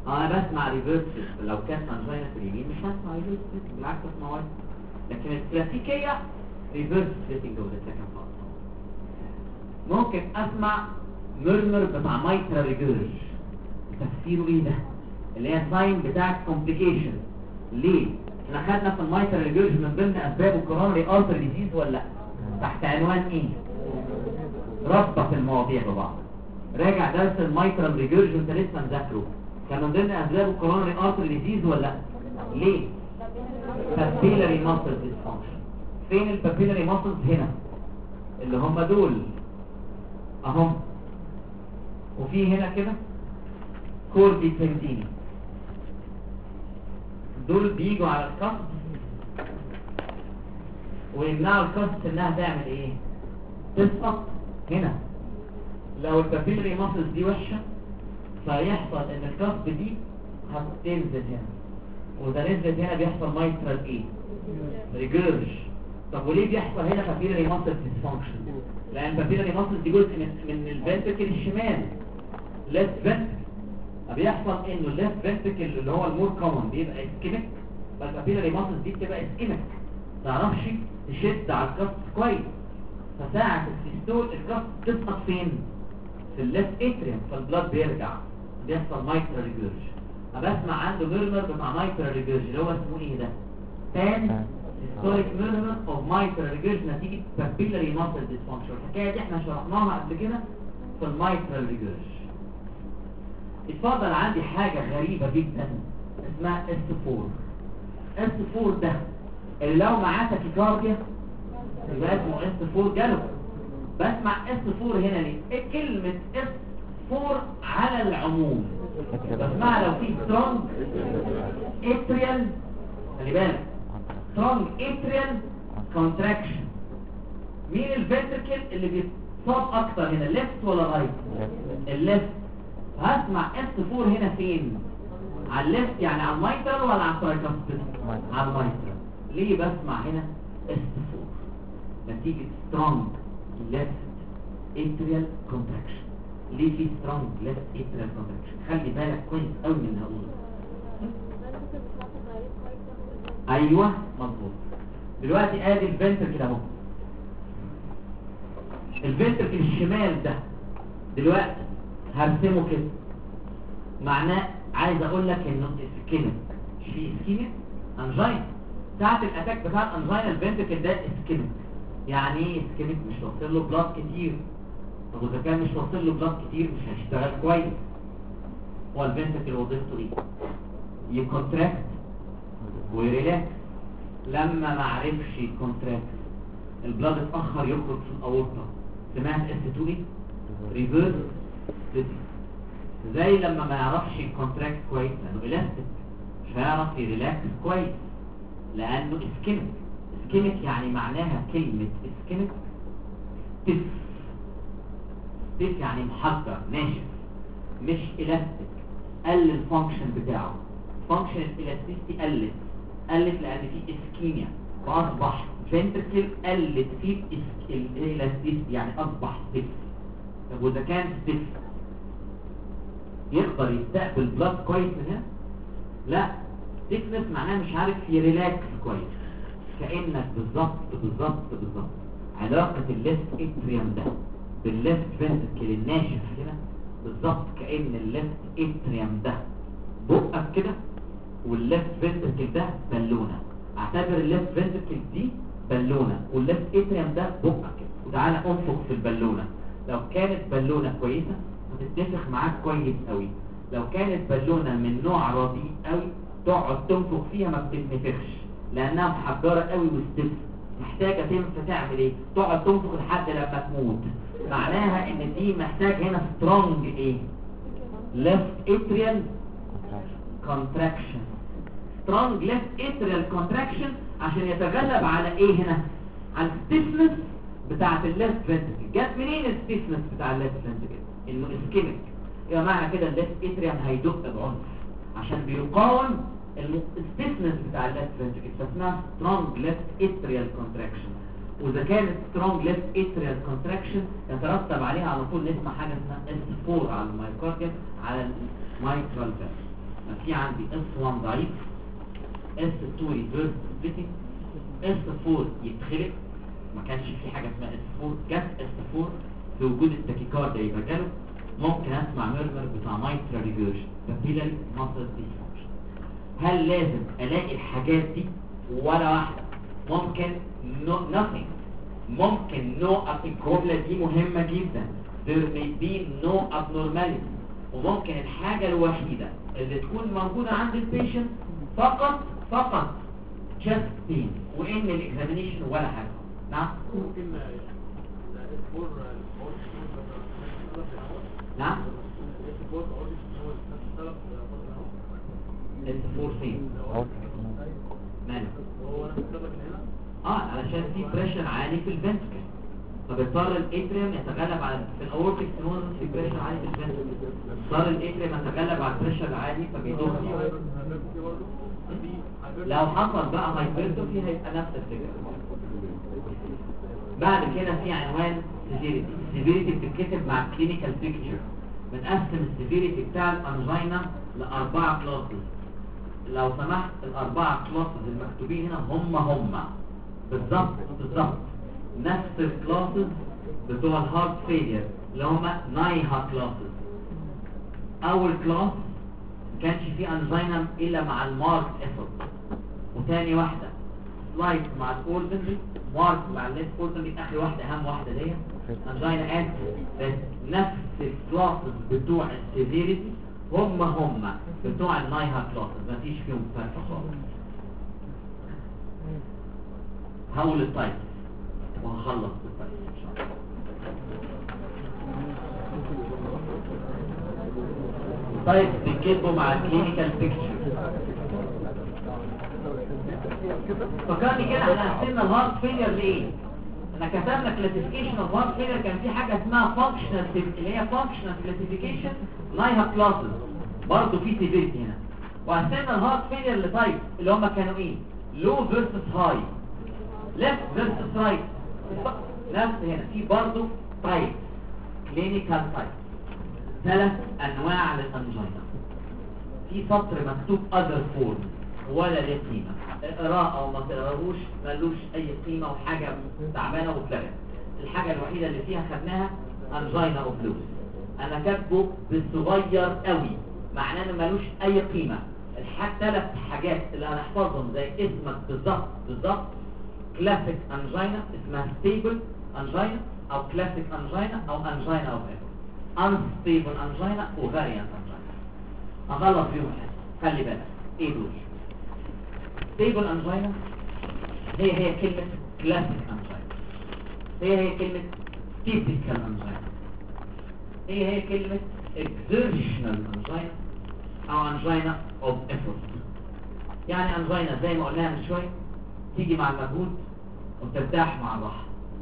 انا بسمع ريفيرس لو كانت انجينا في اليمين مش هسمع ريفيرس بالعكس اسمع واحد، لكن الكلاسيكيه ريفيرس سليبنج اوف ذا سكند بارت. ممكن اسمع ميرمر بتاع مايترال ريجيرج، تفسيره ايه ده؟ اللي هي ساين بتاعت كومبليكيشن. ليه؟ احنا خدنا في المايترال ريجيرج من ضمن اسباب الكورونري ارتري ديزيز ولا لا؟ تحت عنوان ايه؟ ربط المواضيع ببعض. راجع درس المايترال ريجيرج وانت لسه مذاكره، كان من ضمن اسباب الكورونري ارتري ديزيز ولا لا؟ ليه؟ بابيلاري ماسل ديسفانكشن. فين البابيلاري ماسلز؟ هنا اللي هم دول اهم، وفي هنا كده كوردي تنديني، دول بيجوا على الكسر ويمنعوا الكسر انها تعمل ايه؟ تسقط هنا. لو البابيلاري ماسلز دي وحشه فيحصل ان الكسر دي هتنزل هنا، وده نزلت هنا بيحصل مايترال ايه؟ ريجيرج. طب وليه بيحصل هنا بابيلاري ماسل ديسفانكشن؟ لان البابيلاري ماسل دي جزء من الفنتركل الشمال، ليفت فنتركل. بيحصل انه الليفت فنتركل اللي هو المور كومن بيبقى اسكيميك، فالبابيلاري ماسل دي بتبقى اسكيميك، ما تعرفش تشد على الكف كويس، فساعة السيستول الكف تسقط فين؟ في الليفت اتريوم، فالبلاد بيرجع بيحصل مايترال ريجيرج. بسمع عنده ميرمر بتاع مايترال ريجيرج اللي هو اسمه ايه ده؟ تان هيستوريك ميرمر اوف مايترال ريجيرج نتيجة بابيلاري ماسل ديسفانكشن. الحكاية دي احنا شرحناها قبل كده في المايترال ريجيرج. اتفضل عندي حاجة غريبة جدا اسمها S4. S4 ده اللي لو معاه تاكيكارديا يبقى اسمه S4 جالوب. بسمع S4 هنا ليه؟ ايه كلمة S4 على العموم؟ بسمعها لو في strong atrial، خلي بالك strong atrial contraction. مين الفنتركل اللي بيتصاب اكتر هنا، الليفت ولا رايت؟ الليفت. هسمع S4 هنا فين؟ على الليفت يعني على المايترال ولا على الترايكاسبيد؟ على المايترال. ليه بسمع هنا S4؟ نتيجة strong left atrial contraction. ليه في strong left atrial contraction؟ خلي بالك كويس قوي من اللي هقوله. ايوه مظبوط. دلوقتي ادي الفنتركل اهو، الفنتركل الشمال ده دلوقتي هرسمه كده، معناه عايز اقول لك انه اسكيميك. في اسكيميك انجين ساعة الاتاك بتاع الانجين الفنتركل ده اسكيميك. يعني ايه اسكيميك؟ مش واصل له بلاد كتير. طب اذا كان مش واصل له بلاد كتير مش هيشتغل كويس. هو الفنتركل وظيفته ايه؟ يكونتراكت ويريلاكس. لما ما عرفش يكونتراكت البلاد اتاخر يخرج في الاورطه، سمعت S2 ايه؟ ريفيرس سليبنج. زي لما ما يعرفش يكونتراكت كويس لانه الاستيك، مش هيعرف يريلاكس كويس لانه اسكيميك. اسكيميك يعني معناها كلمة اسكيميك تف. تف يعني محجر ناشف، مش الاستيك. قل الفانكشن بتاعه، فانكشن الالاستيستي قلت لان في اسكيميا، فاصبح فنتركل قلت فيه الالاستيستي يعني اصبح ستيف. طب واذا كان ستيف يقدر يستقبل بلاد كويس من هنا؟ لا، ستيفنس معناه مش عارف يريلاكس كويس. كأنك بالظبط علاقة الليفت اتريوم ده بالليفت فنتركل الناشف هنا بالظبط، كأن الليفت اتريوم ده بقك كده والليفت فنتركل ده بالونة. اعتبر الليفت فنتركل دي بالونة والليفت اتريوم ده بقك كده، وتعالى انفخ في البالونة. لو كانت بالونة كويسة هتتنفخ معاك كويس قوي. لو كانت بالونة من نوع رديء قوي تقعد تنفخ فيها ما بتتنفخش لانها محجرة قوي وستيف، محتاجة تعمل ايه؟ تقعد تنفخ لحد لما تموت. معناها ان دي محتاج هنا سترونج ايه؟ left atrial contraction. strong left atrial contraction عشان يتغلب على ايه هنا؟ على الستيفنس بتاعت الليفت فنتركل. جت منين الستيفنس بتاع الليفت فنتركل؟ انه اسكيميك. يبقى معنى كده الليفت اتريوم هيدق بعنف عشان بيقاوم الستيفنس بتاع الليفت فنتركل، فاسمها strong left atrial contraction. واذا كانت strong left atrial contraction يترتب عليها على طول نسمع حاجه اسمها S4 على المايوكارديوم على المايترال فالف. في عندي S1 ضعيف، S2 ريفيرس سبليتنج، S4 يتخلق، ما كانش في حاجه اسمها S4، جت S4 في وجود التاكيكارديا يبقى جاله. ممكن اسمع ميرمر بتاع مايترا ريفيرجن، بابيلاري ماسل ديسفانكشن. هل لازم الاقي الحاجات دي ولا واحده؟ ممكن nothing. ممكن الجمله دي مهمه جدا. there may be no abnormality. وممكن الحاجه الوحيده اللي تكون موجوده عند البيشنت فقط chest pain، وان الاكزامينيشن ولا حاجه. نعم. نعم. الفور فين؟ ماله؟ علشان في بريشر عالي في الفنتكل، فبيضطر الاتريوم يتغلب على في الاورتيك سينوزس، في بريشر عالي في الفنتكل، اضطر الاتريوم يتغلب على البريشر العالي فبيضخ. لو حصل بقى هايبرتروفي هيبقى نفس الفكره. بعد كده في عنوان سيفيريتي بتتكتب مع الكلينيكال بيكتشر. بنقسم السيفيريتي بتاع الانجينا لاربعه كلاسز. لو سمحت الاربعه كلاسز المكتوبين هنا هم بالظبط نفس الكلاسز بتوع الهارت فيلير اللي هم نايها كلاسز. اول كلاس ما كانش فيه انجينا الا مع المارك افورت، وثاني واحده سلايد مع الاوردنري، مارك مع الليس اوردنري، اخر واحده اهم واحده دي انجينا انت. بس نفس الكلاسز بتوع السيفيريتي هم بتوع النايها كلاسز، مفيش فيهم فرق خالص. هقول التايب وهخلص بالتايب ان شاء الله. طيب بنكتبه مع الكلينيكال بيكتشر. فكرني كده احنا قسمنا الهارت فيلير لايه؟ انا كتبنا كلاسيفيكيشن اوف هارت فيلير، كان في حاجه اسمها فانكشنال اللي هي فانكشنال كلاسيفيكيشن نايها كلاسز، برضه في سيفيريتي هنا. وقسمنا الهارت فيلير لتايب اللي هم كانوا ايه؟ لو فيرسس هاي، ليفت فيرسس رايت. نفس هنا في برضه تايب كلينيكال تايب، 3 انواع للانجينا. في سطر مكتوب اذر فورم ولا ليه قيمه، اقراه او ما تقراهوش ملوش اي قيمه وحاجه تعبانه واتلغت. الحاجه الوحيده اللي فيها خدناها انجينا اوف لوز، انا كاتبه بالصغير قوي معناه انه ملوش اي قيمه. ثلاث حاجات اللي هنحفظهم زي اسمك بالظبط. كلاسيك انجينا اسمها ستيبل انجينا او كلاسيك انجينا او انجينا اوف انستيبل انجينا وفاريانت انجينا. هخلص بيهم حاجه، خلي بالك ايه دول. ستيبل انجينا هي كلمه كلاسيك انجينا، هي كلمه تيبيكال انجينا، هي كلمه اكزيرشنال انجينا او انجينا اوف افورت. يعني انجينا زي ما قلناها من شويه تيجي مع المجهود وترتاح مع الراحه،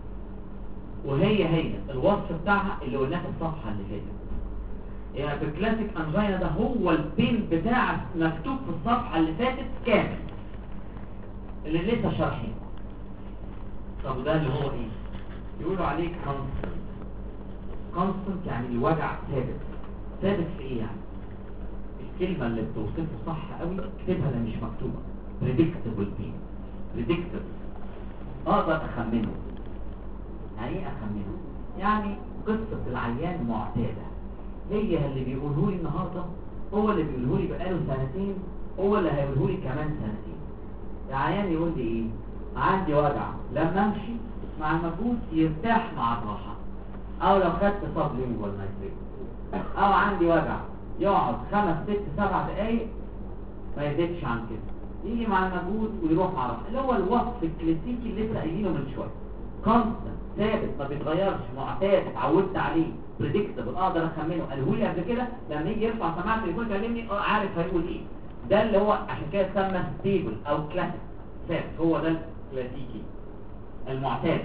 وهي الوصف بتاعها اللي قلناه في الصفحه اللي فاتت. يعني في الكلاسيك انجينا ده هو البين بتاع مكتوب في الصفحه اللي فاتت كامل اللي لسه شارحينه. طب ده اللي هو ايه؟ يقولوا عليه كونستنت، يعني الوجع ثابت في ايه يعني؟ الكلمه اللي بتوصفه صح قوي اكتبها ده مش مكتوبه. predictable pain، predictable، اقدر اخمنه. يعني ايه اخمنه؟ يعني قصه العيان معتاده، هي اللي بيقوله لي النهارده هو اللي بيقوله لي بقاله سنتين، هو اللي هيقوله لي كمان سنتين. العيان يقول لي ايه؟ عندي وجع لما امشي مع المجهود يرتاح مع الراحه، او لو خدت سبلينجوال نايتريت، او عندي وجع يقعد 5 6 7 دقايق ما يزيدش عن كده، يجي مع المجهود ويروح مع الراحه، اللي هو الوصف الكلاسيكي اللي لسه قايلينه من شويه. كونستنت، ثابت، ما بيتغيرش، معتاد، اتعودت عليه، بريدكتبل، اقدر اخمنه. قاله لي قبل كده لما يجي يرفع سماعه التليفون يكلمني عارف هيقول ايه. ده اللي هو عشان كده اتسمى ستيبل او كلاسيك، ثابت، هو ده الكلاسيكي المعتاد.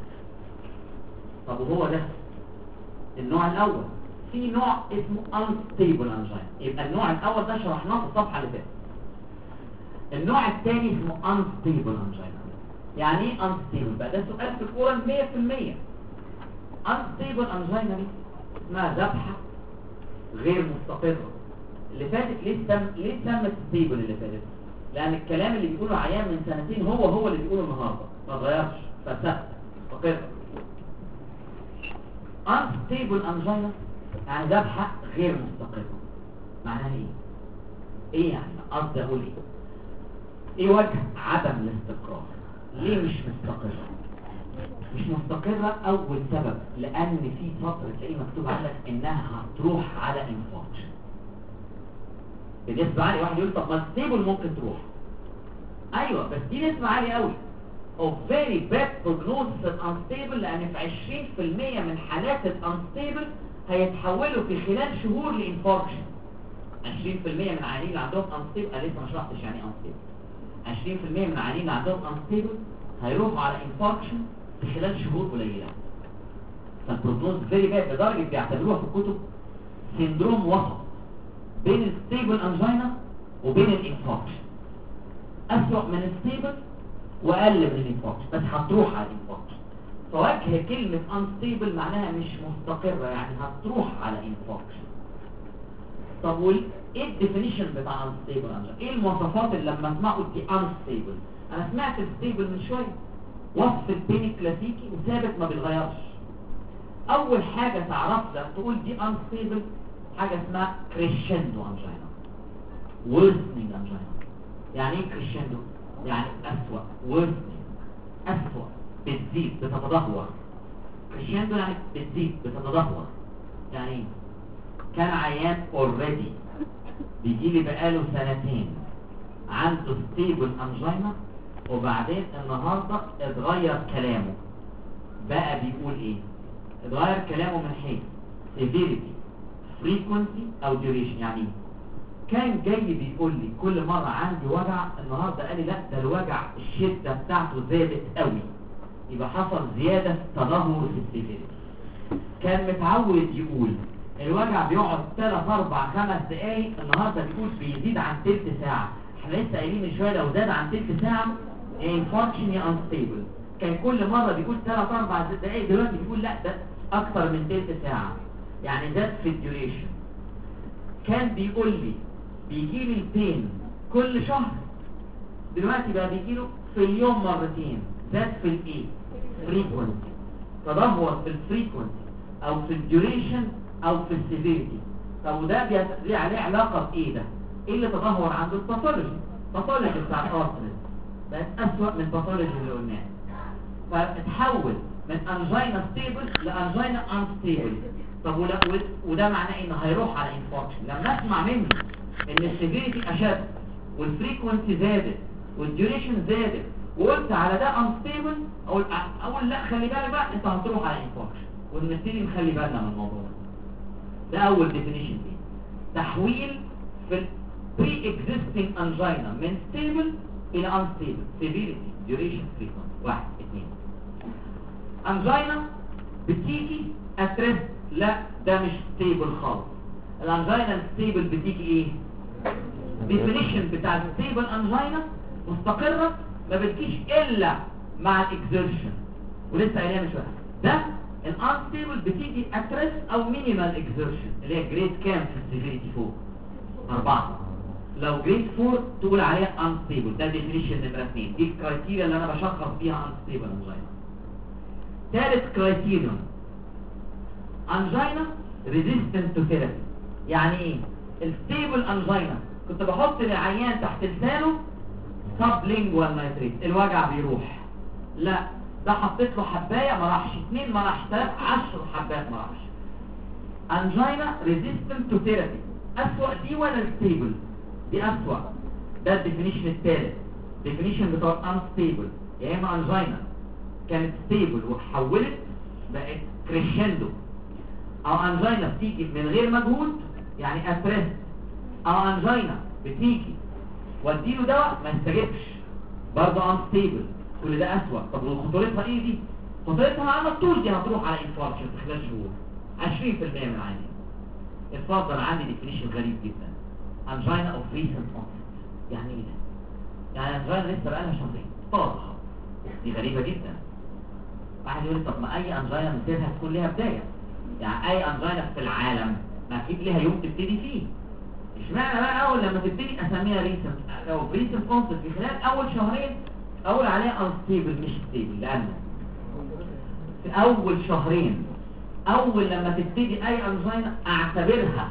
طب وهو ده النوع الاول. في نوع اسمه unstable angina، يبقى النوع الاول ده شرحناه في الصفحه اللي فاتت. النوع الثاني اسمه unstable angina. يعني ايه unstable بقى؟ ده سؤال في الكورة 100%. unstable angina دي اسمها ذبحه غير مستقره، اللي فاتت ليه اتسمت ستيبل اللي فاتت؟ لان الكلام اللي بيقوله عيان من سنتين هو اللي بيقوله النهارده، ما اتغيرش، فثبت مستقر. unstable angina يعني ذبحة غير مستقرة. معناها ايه يعني؟ قصدي اقول ايه وجه عدم الاستقرار؟ ليه مش مستقرة؟ مش مستقرة اول سبب لان في سطر تلاقيه مكتوب عندك انها هتروح على انفاركشن. بالنسبة لي واحد يقول طب ما ستيبل ممكن تروح، ايوه بس دي نسبة عالية قوي of very bad prognosis unstable، لان في 20% من حالات unstable هيتحولوا في خلال شهور لانفاركشن. 20% من العيانين اللي عندهم unstable، انا لسه ما شرحتش يعني unstable. 20% من العيانين اللي عندهم unstable هيروحوا على انفاركشن في خلال شهور قليلة. فالبروجنوز فيري باد لدرجة بيعتبروها في الكتب سندروم وسط بين الستيبل انجينا وبين الانفاركشن، أسوأ من الستيبل وأقل من الانفاركشن، بس هتروح على الانفاركشن. فوجه كلمة unstable معناها مش مستقرة، يعني هتروح على انفاركشن. طب ايه الديفينيشن بتاع unstable angina؟ ايه المواصفات اللي لما اسمع قلت دي unstable؟ انا سمعت الستيبل من شوية، وصف البين الكلاسيكي وثابت ما بيتغيرش. اول حاجة تعرفها تقول دي unstable حاجة اسمها crescendo angina، worsening angina. يعني ايه crescendo؟ يعني أسوأ، worsening أسوأ، بتزيد بتتدهور. crescendo يعني بتزيد بتتدهور. يعني ايه؟ كان عيان already بيجيلي بقاله سنتين عنده stable angina، وبعدين النهاردة اتغير كلامه، بقى بيقول ايه؟ اتغير كلامه من حيث severity frequency او duration. يعني ايه؟ كان جاي بيقول لي كل مرة عندي وجع، النهاردة قال لي لا ده الوجع الشدة بتاعته زادت قوي، يبقى حصل زيادة في تدهور في السيفيريتي. كان متعود يقول الوجع بيقعد 3 4 5 دقايق، النهاردة بيقول بيزيد عن تلت ساعة. احنا لسه قايلين من شوية لو زاد عن تلت ساعة يا انفاركشن يا انستيبل. كان كل مرة بيقول 3 4 دقايق، دلوقتي بيقول لا ده اكتر من تلت ساعة، يعني زاد في الديوريشن. كان بيقول لي بيجي لي البين كل شهر، دلوقتي بقى بيجي له في اليوم مرتين، زاد في الايه فريكوينسي، تدهور في الفريكوينسي او في الديوريشن او في السيفيريتي. طب وده ليه عليه علاقه بايه؟ ده ايه اللي تدهور عنده؟ الباثولوجي بتاع الارتريز بقت اسوأ من الباثولوجي اللي قلناه، فاتحول من انجينا ستيبل لانجينا انستيبل. طب وده معناه انه هيروح على انفاركشن. لما اسمع منه ان السيفيريتي اشد والفريكوينسي زادت والديوريشن زادت وقلت على ده انستيبل، اقول لا خلي بالك بقى انت هتروح على انفاركشن، ونبتدي نخلي بالنا من الموضوع ده. اول ديفينيشن دي تحويل في البري اكزيستنج انجينا من ستيبل الى انستيبل، سيفيريتي ديوريشن فريكوينسي. 1 2 انجينا بتيجي اتريس، لا ده مش ستيبل خالص. الانجينا الستيبل بتيجي ايه؟ ديفينيشن بتاع الستيبل انجينا مستقرة، ما بتجيش الا مع الاكزيرشن، ولسه قايلها من شويه. ده الانستيبل بتيجي اتريس او مينيمال اكزيرشن، اللي هي جريد كام في السيفيريتي؟ فوق 4. لو جريد 4 تقول عليها انستيبل. ده ديفينيشن نمره 2، دي الكرايتيريا اللي انا بشخص بيها انستيبل انجينا. ثالث كرايتيريون انجينا ريزيستنت تو ثيرابي. يعني ايه؟ الستيبل انجينا كنت بحط العيان تحت لسانه سبلينجوال نايتريت، الوجع بيروح. لا ده حطيت له حبايه ما راحش، 2 ما راحش، 3 10 حبات ما راحش. انجينا ريزيستنت تو ثيرابي. اسوأ دي ولا الستيبل؟ دي اسوأ. ده الديفينيشن الثالث. الديفينيشن بتاع انستيبل يا اما انجينا كانت ستيبل وحولت بقت كريشندو، او انجينا بتيجي من غير مجهود يعني اتريس، او انجينا بتيجي واديله دواء ما يستجبش برضه انستيبل. كل ده اسوأ. طب وخطورتها ايه دي؟ خطورتها على طول دي هتروح على انفاركشن في خلال شهور 20% من العيانين. اتفضل عندي ديفينيشن غريب جدا، انجينا اوف ريسنت اونست. يعني ايه ده؟ يعني انجينا لسه بقالها شهرين طازه، دي غريبه جدا. واحد يقول طب ما اي انجينا مثيرها تكون ليها بدايه، يعني اي انجينا في العالم ما اكيد ليها يوم تبتدي فيه. اشمعنى بقى اول لما تبتدي اسميها ريسنت او ريسنت كونسبت في خلال اول شهرين اقول عليها انستيبل مش ستيبل؟ لان في اول شهرين اول لما تبتدي اي انجينا اعتبرها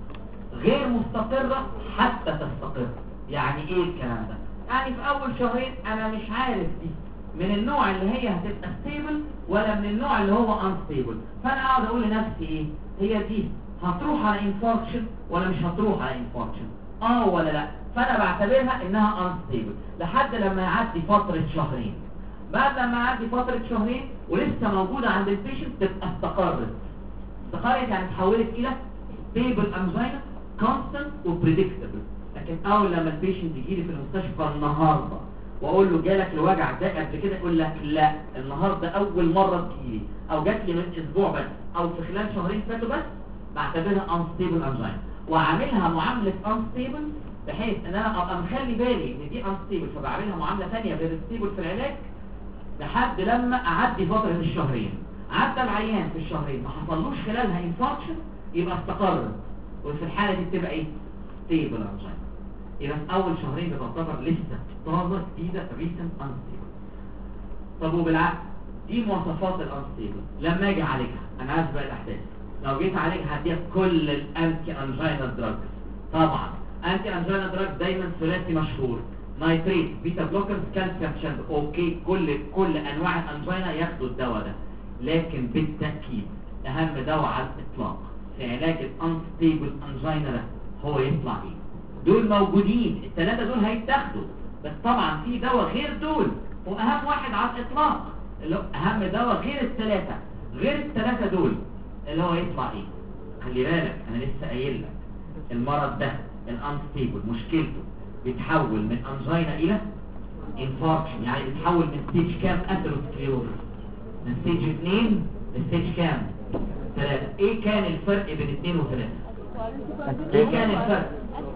غير مستقرة حتى تستقر. يعني ايه الكلام ده؟ يعني في اول شهرين انا مش عارف دي من النوع اللي هي هتبقى ستيبل ولا من النوع اللي هو انستيبل، فانا اقعد اقول لنفسي ايه هي دي، هتروح على انفاركشن ولا مش هتروح على انفاركشن، ولا لا. فانا بعتبرها انها انستيبل لحد لما يعدي فترة شهرين. بعد لما يعدي فترة شهرين ولسه موجودة عند البيشنت تبقى استقرت يعني اتحولت الى ستيبل انجينا كونستنت وبريدكتبل. لكن اول لما البيشنت يجي لي في المستشفى النهارده واقول له جالك الوجع ده قبل كده، يقول لك لا النهارده اول مره تجيلي او جات لي من اسبوع بس او في خلال شهرين فاتوا بس، بعتبرها انستيبل انجينا واعملها معامله انستيبل بحيث ان انا ابقى مخلي بالي ان دي انستيبل، فبعملها معامله ثانيه غير ستيبل في العلاج لحد لما اعدي فتره الشهرين. عدى العيان في الشهرين ما حصلوش خلالها انفاركشن يبقى استقر، وفي الحاله دي بتبقى ايه؟ ستيبل انجينا. يبقى في اول شهرين بتعتبر لسه طازه جديده ريسنت انستيبل. طب وبالعكس دي مواصفات الانستيبل لما اجي اعالجها انا عايز بقى الاحداث. لو جيت اعالجها هديها كل الانتي انجينا دراجز. طبعا انتي انجينا دراجز دايما ثلاثي مشهور، نايتريت، بيتا بلوكرز، كالسيوم شانل. اوكي كل انواع الانجينا ياخدوا الدواء ده، لكن بالتاكيد اهم دواء على الاطلاق في علاج الانستيبل انجينا ده هو يطلع ايه؟ دول موجودين، الثلاثه دول هيتاخدوا، بس طبعا في دواء غير دول واهم واحد على الاطلاق اللي هو اهم دواء غير الثلاثه دول اللي هو يطلع ايه؟ خلي بالك انا لسه قايل لك المرض ده الانستيبل مشكلته بيتحول من انجينا الى انفاركشن، يعني بيتحول من ستيج كام اثيروسكليروز؟ من ستيج 2 لستيج كام؟ 3. ايه كان الفرق بين 2 و3؟ ايه كان الفرق؟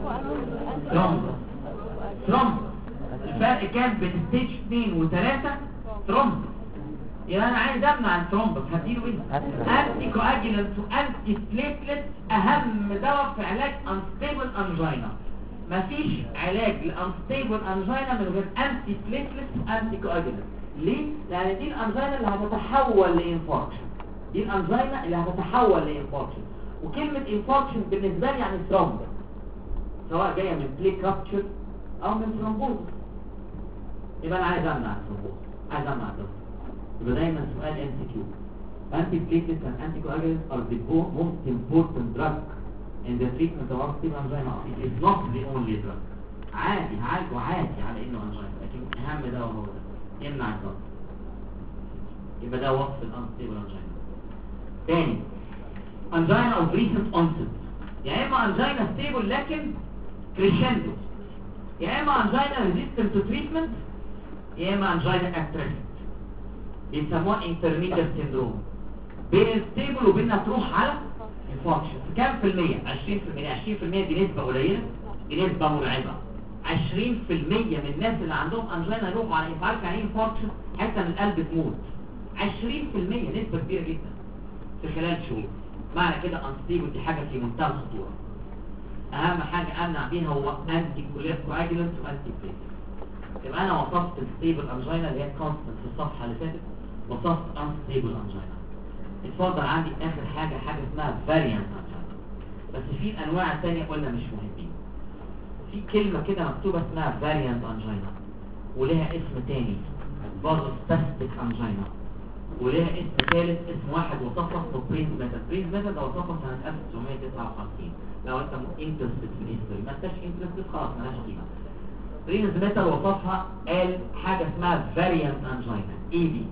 ثرومبس. الفرق كان بين ستيج 2 و3 ثرومبس. يبقى انا عايز امنع الثرومبس هديله ايه؟ انتي كواجيلانت وانتي بليتلت. اهم دواء في علاج انستيبل انجينا. مفيش علاج لانستيبل انجينا من غير انتي بليتلت وانتي كواجيلانت. ليه؟ لان دي الانجينا اللي هتتحول لانفاركشن، دي الانجينا اللي هتتحول لانفاركشن. وكلمه انفاركشن بالنسبه لي يعني ثرومبس، سواء جايه من بليك رابتشر او من ثرومبوز. يبقى انا عايز امنع الثرومبوز، عايز امنع الثرومبوز. يبقى دايما سؤال MCQ. Antiplatelets and anticoagulants are the most important drug in the treatment of unstable angina. It is not the only drug. عادي هعالجه عادي على انه angina، لكن اهم دواء هو ده يمنع الضغط. يبقى ده وصف الانستيبل angina. تاني angina of recent onset، يا اما angina stable لكن crescendo، يا اما angina resistant to treatment، يا اما angina at rest. بيسموها intermediate syndrome بين الستيبل وبين تروح على انفاركشن. في كام في المية؟ 20%. دي نسبة قليلة، دي نسبة مرعبة. 20% من الناس اللي عندهم انجينا يروحوا على انفاركشن، يعني انفاركشن حتى من القلب تموت. 20% نسبة كبيرة جدا في خلال شهور. معنى كده انستيبل دي حاجة في منتهى الخطورة. اهم حاجة امنع بيها هو انتي كواجيلانت وانتي بليتلت. يبقى انا وصفت الستيبل انجينا اللي هي كونستنت في الصفحة اللي فاتت، وصفت انستيبل انجينا. اتفضل عندي اخر حاجة اسمها فاريانت انجينا، بس في انواع ثانيه قلنا مش مهمين. في كلمة كده مكتوبة اسمها فاريانت انجينا ولها اسم تاني برضه سباستيك انجينا، ولها اسم ثالث اسم واحد وصفه اسمه برينز ميثود ده وصفه سنة 1959. لو انت انترستد في الهيستوري، ما انتش انترستد خلاص مالهاش قيمة. برينز ميثود وصفها قال حاجة اسمها فاريانت انجينا، ايه دي؟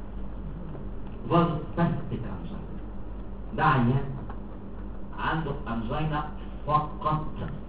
برضه سباستيك انجينا. ده عيان عنده انجينا فقط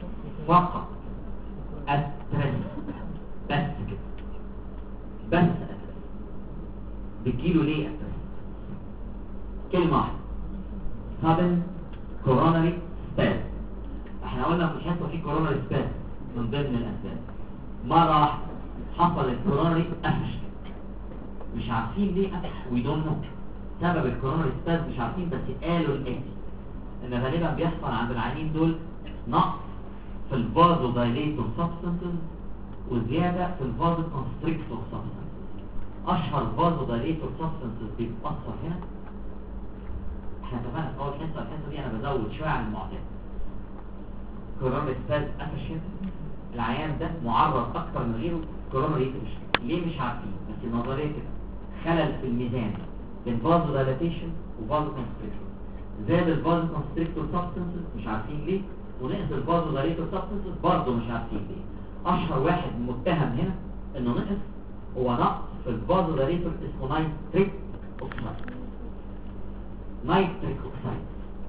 اترس، بس كده، بس اترس. بتجيله ليه اترس؟ كلمة واحدة، sudden coronary spasm. احنا قلنا في الحصة في coronary spasm من ضمن الاسباب. مرة واحدة حصل الكورونري قفش، مش عارفين ليه قفش، we don't know سبب الكورونري سباز، مش عارفين، بس قالوا الاتي ان غالبا بيحصل عند العيانين دول نقص في الفازو دايليتور سبستانسز وزياده في الفازو كونستريكتور سبستانسز. اشهر فازو دايليتور سبستانسز بيتاثر هنا، احنا اتفقنا في اول حصه، الحصه دي انا بزود شويه عن المعتاد. كورونري سباز افشن، العيان ده معرض اكتر من غيره كورونري افشن. ليه مش عارفين، بس النظريه كده خلل في الميزان بين فازو دايليتيشن وفازو كونستريكتور. زاد الفازو كونستريكتور سبستانسز مش عارفين ليه، ونقص الفازو دايليتور سبستانسز برضه مش عارفين ليه. اشهر واحد متهم هنا انه نقص هو نقص في الفازو دايليتور اسمه نايتريك اوكسايد. نايتريك اوكسايد،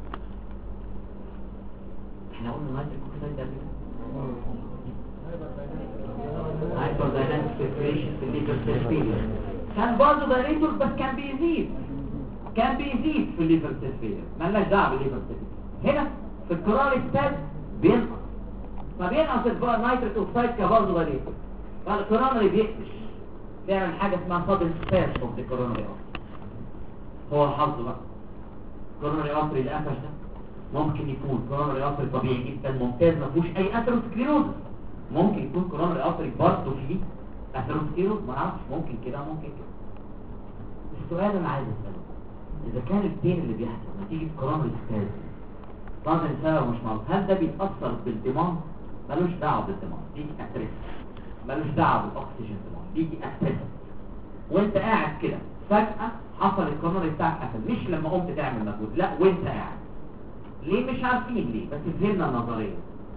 احنا قلنا نايتريك اوكسايد ده هايبر دايناميك سيركيوليشن في الليفر سيرفيلر، كان برضه دايليتور بس كان بيزيد في الليفر سيرفيلر، مالناش دعوه بالليفر سيرفيلر. هنا في الكورونري سباز بينقص، فبينقص النايتريك اوكسايد كبرضه دايليتور، فالكورونري بيقفش، بيعمل حاجه اسمها صدمه سباز اوف ذا كورونري. هو الحظ بقى كورونري ارتري اللي قفش ده ممكن يكون كورونري ارتري طبيعي جدا ممتاز ما فيهوش اي اثيروسكليروز، ممكن يكون كورونري ارتري برضه فيه اثيروسكليروز، ما اعرفش، ممكن كده ممكن كده. السؤال انا عايز اساله، اذا كان البين اللي بيحصل نتيجه كورونري سباز طبعا سبب مش معروف، هل ده بيتاثر بالدماغ؟ ملوش دعوه بالدماغ، بيجي اتريس، ملوش دعوه بالاكسجين، دماغ بيجي اتريس. وانت قاعد كده فجاه حصل الكورونري بتاعك قفل، مش لما قمت تعمل مجهود، لا وانت قاعد. ليه مش عارفين ليه، بس فهمنا النظريه.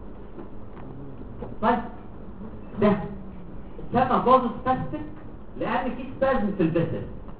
طيب ده سمى فازو سباستيك لان في سبازم في الفيسل،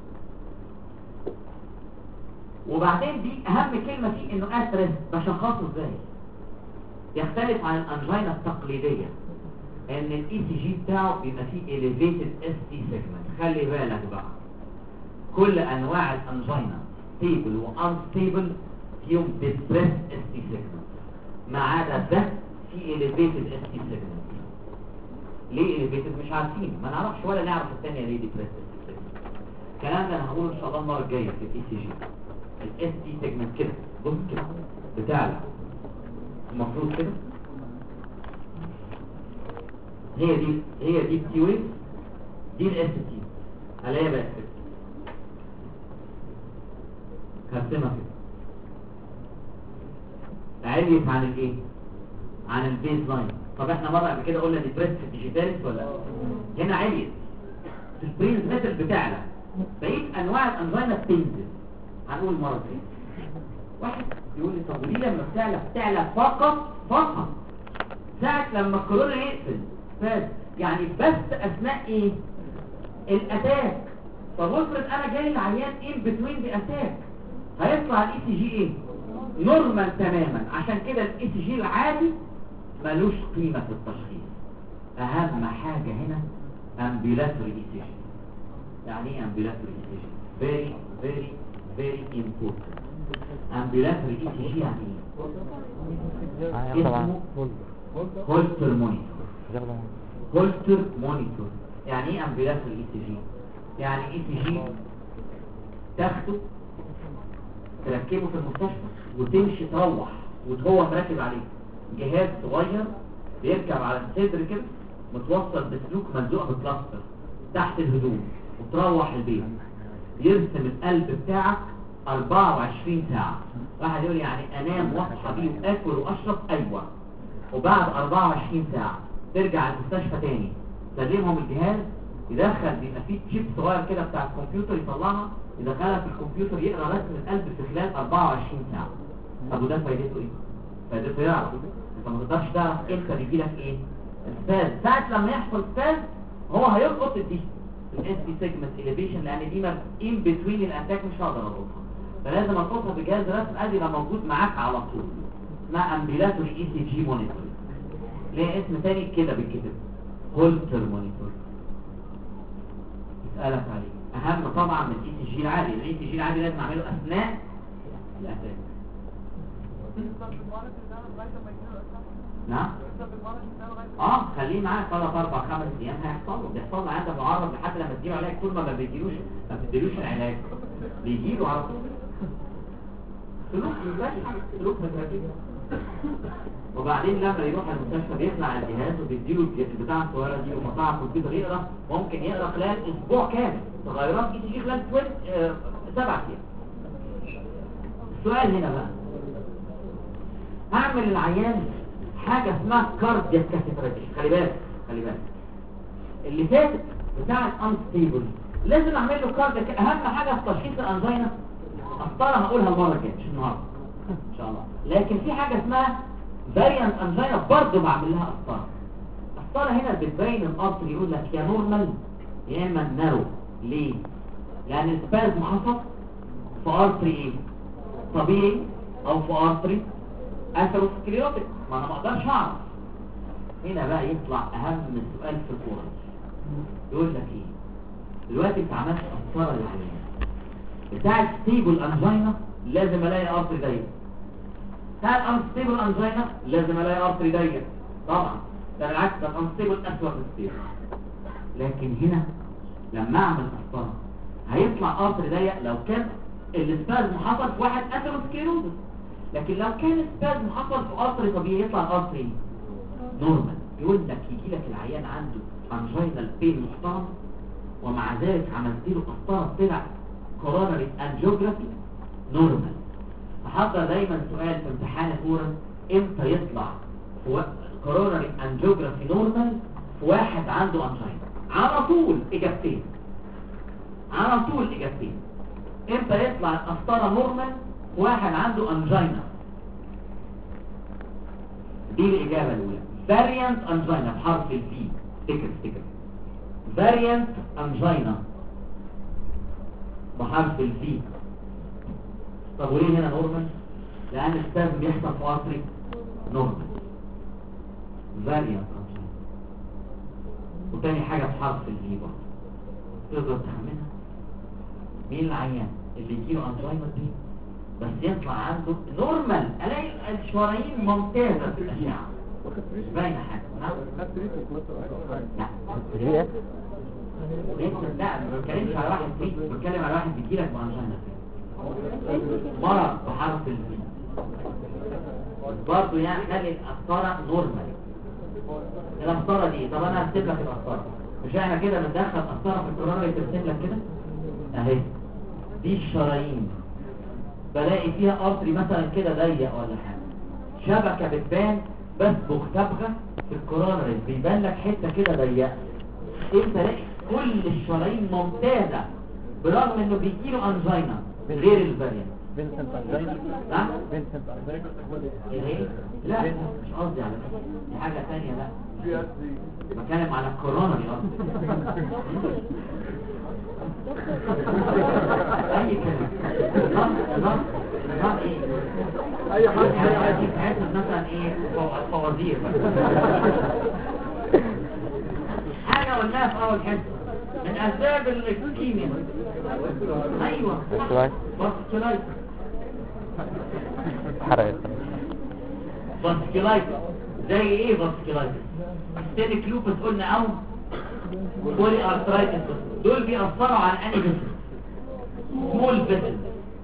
وبعدين دي اهم كلمه فيه انه اترس. بشخصه ازاي؟ يختلف عن الانجينا التقليديه ان الاي سي جي بتاعه بيبقى فيه elevated ST segment. خلي بالك بقى، كل انواع الانجينا ستيبل وانستيبل فيهم depressed ST segment، ما عدا ده في elevated ST segment. ليه elevated مش عارفين، ما نعرفش ولا نعرف الثانيه ليه depressed ST segment. الكلام ده انا هقوله ان شاء الله المره الجايه في الاي سي جي. الاس تي سيجمنت كده بص كده بتاعنا المفروض كده، هي دي التي ويف، دي الاس تي، هلاقيها بقت كده هرسمها كده، عليت عن الايه؟ عن البيز لاين. طب احنا مره قبل كده قلنا دي بريس في الديجيتاليس ولا هنا عليت في البريز ميتال بتاعنا، بقيت انواع الانزيمات بتنزل. هنقول مرة تانية. واحد يقول لي طب وليه لما بتعلى فقط ساعة لما الكورونا يقفل بس، يعني بس اثناء ايه؟ الاتاك. طب افرض انا جاي العيان ان بتوين دي اتاك، هيطلع الاي سي جي ايه؟ نورمال تماما. عشان كده الاي سي جي العادي ملوش قيمة في التشخيص. اهم حاجة هنا امبيلاتوري اي سي جي. يعني ايه امبيلاتوري اي سي جي؟ very important. ambulatory ECG يعني ايه؟ اسمه هولتر مونيتور. هولتر مونيتور يعني ايه ambulatory ECG؟ يعني ECG تاخده تركبه في المستشفى وتمشي تروح وهو مركب عليه جهاز صغير بيركب على الصدر كده، متوصل بسلوك ملزوقه ببلاستر تحت الهدوم، وتروح البيت يرسم القلب بتاعك 24 ساعة. واحد يقول يعني انام واصحى بيه واكل واشرب، ايوه، وبعد 24 ساعة ترجع المستشفى تاني تسلمهم الجهاز، يدخل بيبقى فيه تشيب صغير كده بتاع الكمبيوتر، يطلعها يدخلها في الكمبيوتر يقرا رسم القلب في خلال 24 ساعة. طب وده فايدته ايه؟ فايدته يعرف انت ما تقدرش تعرف امتى بيجي لك ايه؟ السباز. ساعة لما يحصل سباز هو هيلقط دي الاس بي سيجمنت اليفيشن، لان دي ان بتوين الاتاك مش هقدر القطها، فلازم القطها بجهاز رسم ادي يبقى موجود معاك على طول. اسمها امبيلاتوري اي سي جي مونيتور. ليه اسم تاني كده بالكتاب؟ هولتر مونيتور. اسالك عليه اهم طبعا من الاي سي جي العادي. الاي سي جي العادي لازم اعمله اثناء الاتاك. نعم خليه معاك 3 4 5 ايام بيحصل له عنده معرض لحد لما تديله علاج. طول ما بيجيلوش ما بتديلوش العلاج بيجيله على طول سلوك متراكب. وبعدين لما يروح المستشفى بيخلع الجهاز وبيديله بتاع الصغيره دي ومقطع الكمبيوتر يقرا، ممكن يقرا خلال اسبوع كامل تغيرات اي سي جي خلال 7 ايام. السؤال هنا بقى، هعمل العيان حاجه اسمها كاردياك كاثيترايزيشن. خلي بالك اللي فاتت بتاع الانستيبل لازم اعمل له كاردياك. اهم حاجه في تشخيص الانجينا قسطره هقولها المره الجايه مش النهارده ان شاء الله، لكن في حاجه اسمها فاريانت انجينا برضه بعمل لها قسطره. القسطره هنا بتبين الارتري، يقول لك يا نورمال يا اما نارو. ليه؟ لان السبازم حصل في ارتري ايه؟ طبيعي او في ارتري اثيروسكليروتيك، ما انا ما اقدرش اعرف. هنا بقى يطلع اهم سؤال في الكوره، يقول لك ايه؟ دلوقتي انت عملت قسطره للعيان بتاع ستيبل انجينا، لازم الاقي ارتري ضيق. بتاع الانستيبل انجينا لازم الاقي ارتري ضيق طبعا، ده بالعكس، ده الانستيبل اسوء من الستيبل. لكن هنا لما اعمل قسطره هيطلع ارتري ضيق لو كان السبازم حصل في واحد اثيروسكليروزس، لكن لو كان السبازم حصل في ارتري طبيعي يطلع الارتري نورمال. يقول لك يجي لك العيان عنده انجينال بين محترم ومع ذلك عملت له قسطره طلع كوروناري انجيوجرافي نورمال. فحضر دايما سؤال في امتحان الاورال، امتى يطلع كوروناري انجيوجرافي نورمال في واحد عنده انجينا؟ على طول اجابتين، امتى يطلع القسطره نورمال في واحد عنده انجينا؟ دي الاجابه الاولى، فاريانت انجينا بحرف الفي. افتكر فاريانت انجينا بحرف الفي. طب وليه هنا نورمال؟ لان السبازم بيحصل في ارتري نورمال، فاريانت انجينا. وتاني حاجه بحرف الفي برضه، تقدر تخمنها مين العيان اللي يجيله انجينا دي بس يطلع عنده نورمال؟ الاقي الشرايين ممتازه في الاشعه مش باينه حاجه. لا لا، ما بتكلمش على واحد فيك، بتكلم على واحد بيجيلك بانجينا مرض بحرف الفي برضه، يعني خلي القسطره نورمال. القسطره دي، طب انا هكتب لك القسطره، مش احنا كده بندخل قسطره في الكوروناري ترسم لك كده اهي، دي الشرايين بلاقي فيها ارتري مثلا كده ضيق ولا حاجه، شبكه بتبان بس بختبغه في الكوروناري بيبان لك حته كده ضيقه. انت تلاقي كل الشرايين ممتازه برغم انه بيجيله انجينا غير الفاريانت. فينسنت انجينا. نعم فينسنت انجينا. ايه؟ لا مش قصدي على كده، دي حاجه ثانيه. لا بتكلم على الكوروناري قصدي. اي كلام نظام ايه؟ اي حد حاسس مثلا ايه فوازير حاجه قلناها في اول حته من اسباب الكيمياء. ايوه فاسكولايت حرقت فاسكولايت. زي ايه فاسكولايت؟ ستينيك لوبس قلنا او بولي ارثرايتس، دول بيأثروا على انهي جسم؟ سمول فيسل.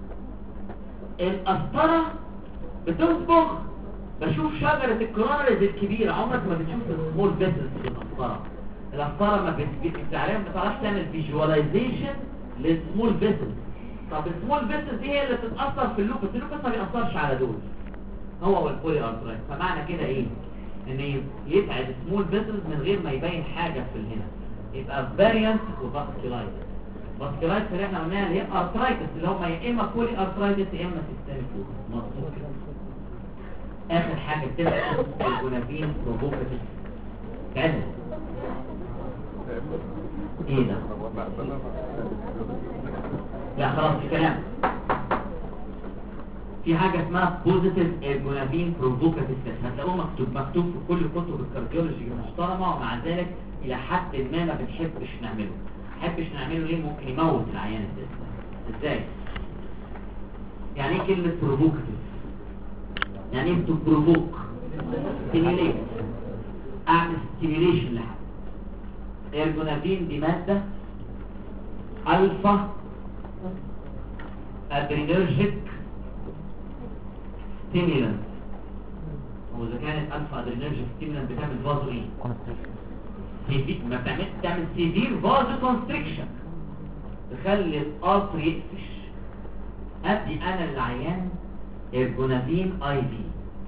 القسطره بتصبغ، بشوف شجره الكوروناريز الكبيره، عمرك ما بتشوف السمول فيسل في القسطره. القسطره ما بتعرفش تعمل فيجواليزيشن للسمول فيسل. طب السمول فيسل دي هي اللي بتتاثر في اللوبس، اللوبس ما بيأثرش على دول، هو والبولي ارثرايتس. فمعنى كده ايه؟ ان يتعب سمول فيسلز من غير ما يبين حاجه في الهنا، يبقى فاريانت وفاسكولايتس. فاسكولايتس اللي احنا قلناها اللي هي ارثرايتس، اللي هم يا اما بولي ارثرايتس يا اما سيستميك لوبس. مظبوط كده. اخر حاجه بتبقى الجونافين بروفوكاتيف كذا. ايه ده؟ لا خلاص في كلام. في حاجه اسمها بوزيتيف الجونافين بروفوكاتيف تيست، هتلاقوه مكتوب في كل كتب الكارديولوجي المحترمه، ومع ذلك الى حد ما بنحبش نعمله. ليه؟ ممكن يموت العيان التيست. ازاي؟ يعني ايه كلمه بروفوكاتيف؟ يعني ايه بروفوك؟ ستيميليت، اعمل ستيميليشن لحد. الجونافين دي ماده الفا ادرينرجيك ستيميلانت، واذا كانت الفا ادرينرجيك ستيمولانت بتعمل فازو ايه؟ ما بتعمل سيفير فازو كونستريكشن، تخلي القطر يقفش. ادي انا للعيان ارجونافين اي في،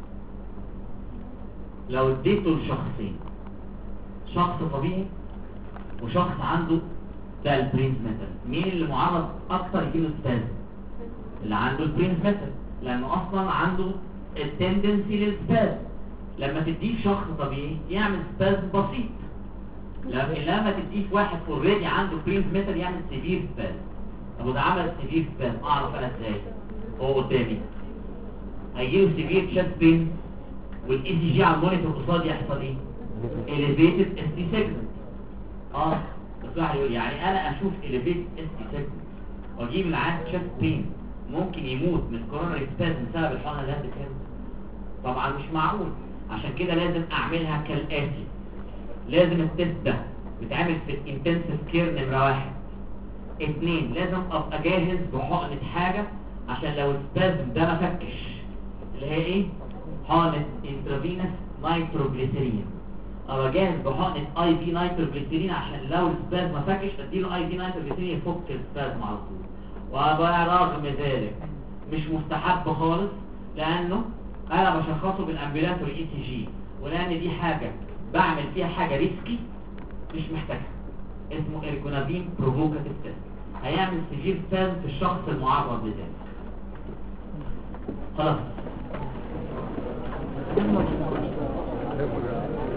لو اديته لشخصين، شخص طبيعي وشخص عنده ده البرينز ميتال، مين اللي معرض اكتر يجيله سبازم؟ اللي عنده البرينز ميتال، لانه اصلا عنده التندنسي للسبازم. لما تديه شخص طبيعي يعمل سبازم بسيط، لكن لما تديه واحد اوريدي عنده برينز ميتال يعمل سيفير سبازم. طب وده عمل سيفير سبازم اعرف انا ازاي؟ هو قدامي هيجيله سيفير تشست بين، والاي سي جي على المونيتور قصادي يحصل ايه؟ elevated ST segment. بس واحد يقول يعني انا اشوف elevated ST segment واجيب العيان تشست بين ممكن يموت من كوروناري سبازم بسبب الحقنه اللي قد كده؟ طبعا مش معقول. عشان كده لازم اعملها كالاتي. لازم التست ده بيتعمل في الانتنسيف كير نمره 1. 2 لازم ابقى جاهز بحقنه حاجه عشان لو السبازم ده ما فكش، اللي هي ايه؟ حقنه انترافينوس نيتروجليسيرين. ابقى جاهز بحقنه اي في نيتروجليسيرين عشان لو السبازم ما فكش اديله اي في نيتروجليسيرين يفك السبازم على طول. وبقى رغم ذلك مش مستحب خالص، لانه انا بشخصه بالامبيلاتوري اي سي جي، ولان دي حاجه بعمل فيها حاجه ريسكي مش محتاجها. اسمه ارجونافين بروفوكاتيف تيست، هيعمل سيفير سبازم في الشخص المعرض لذلك. خلاص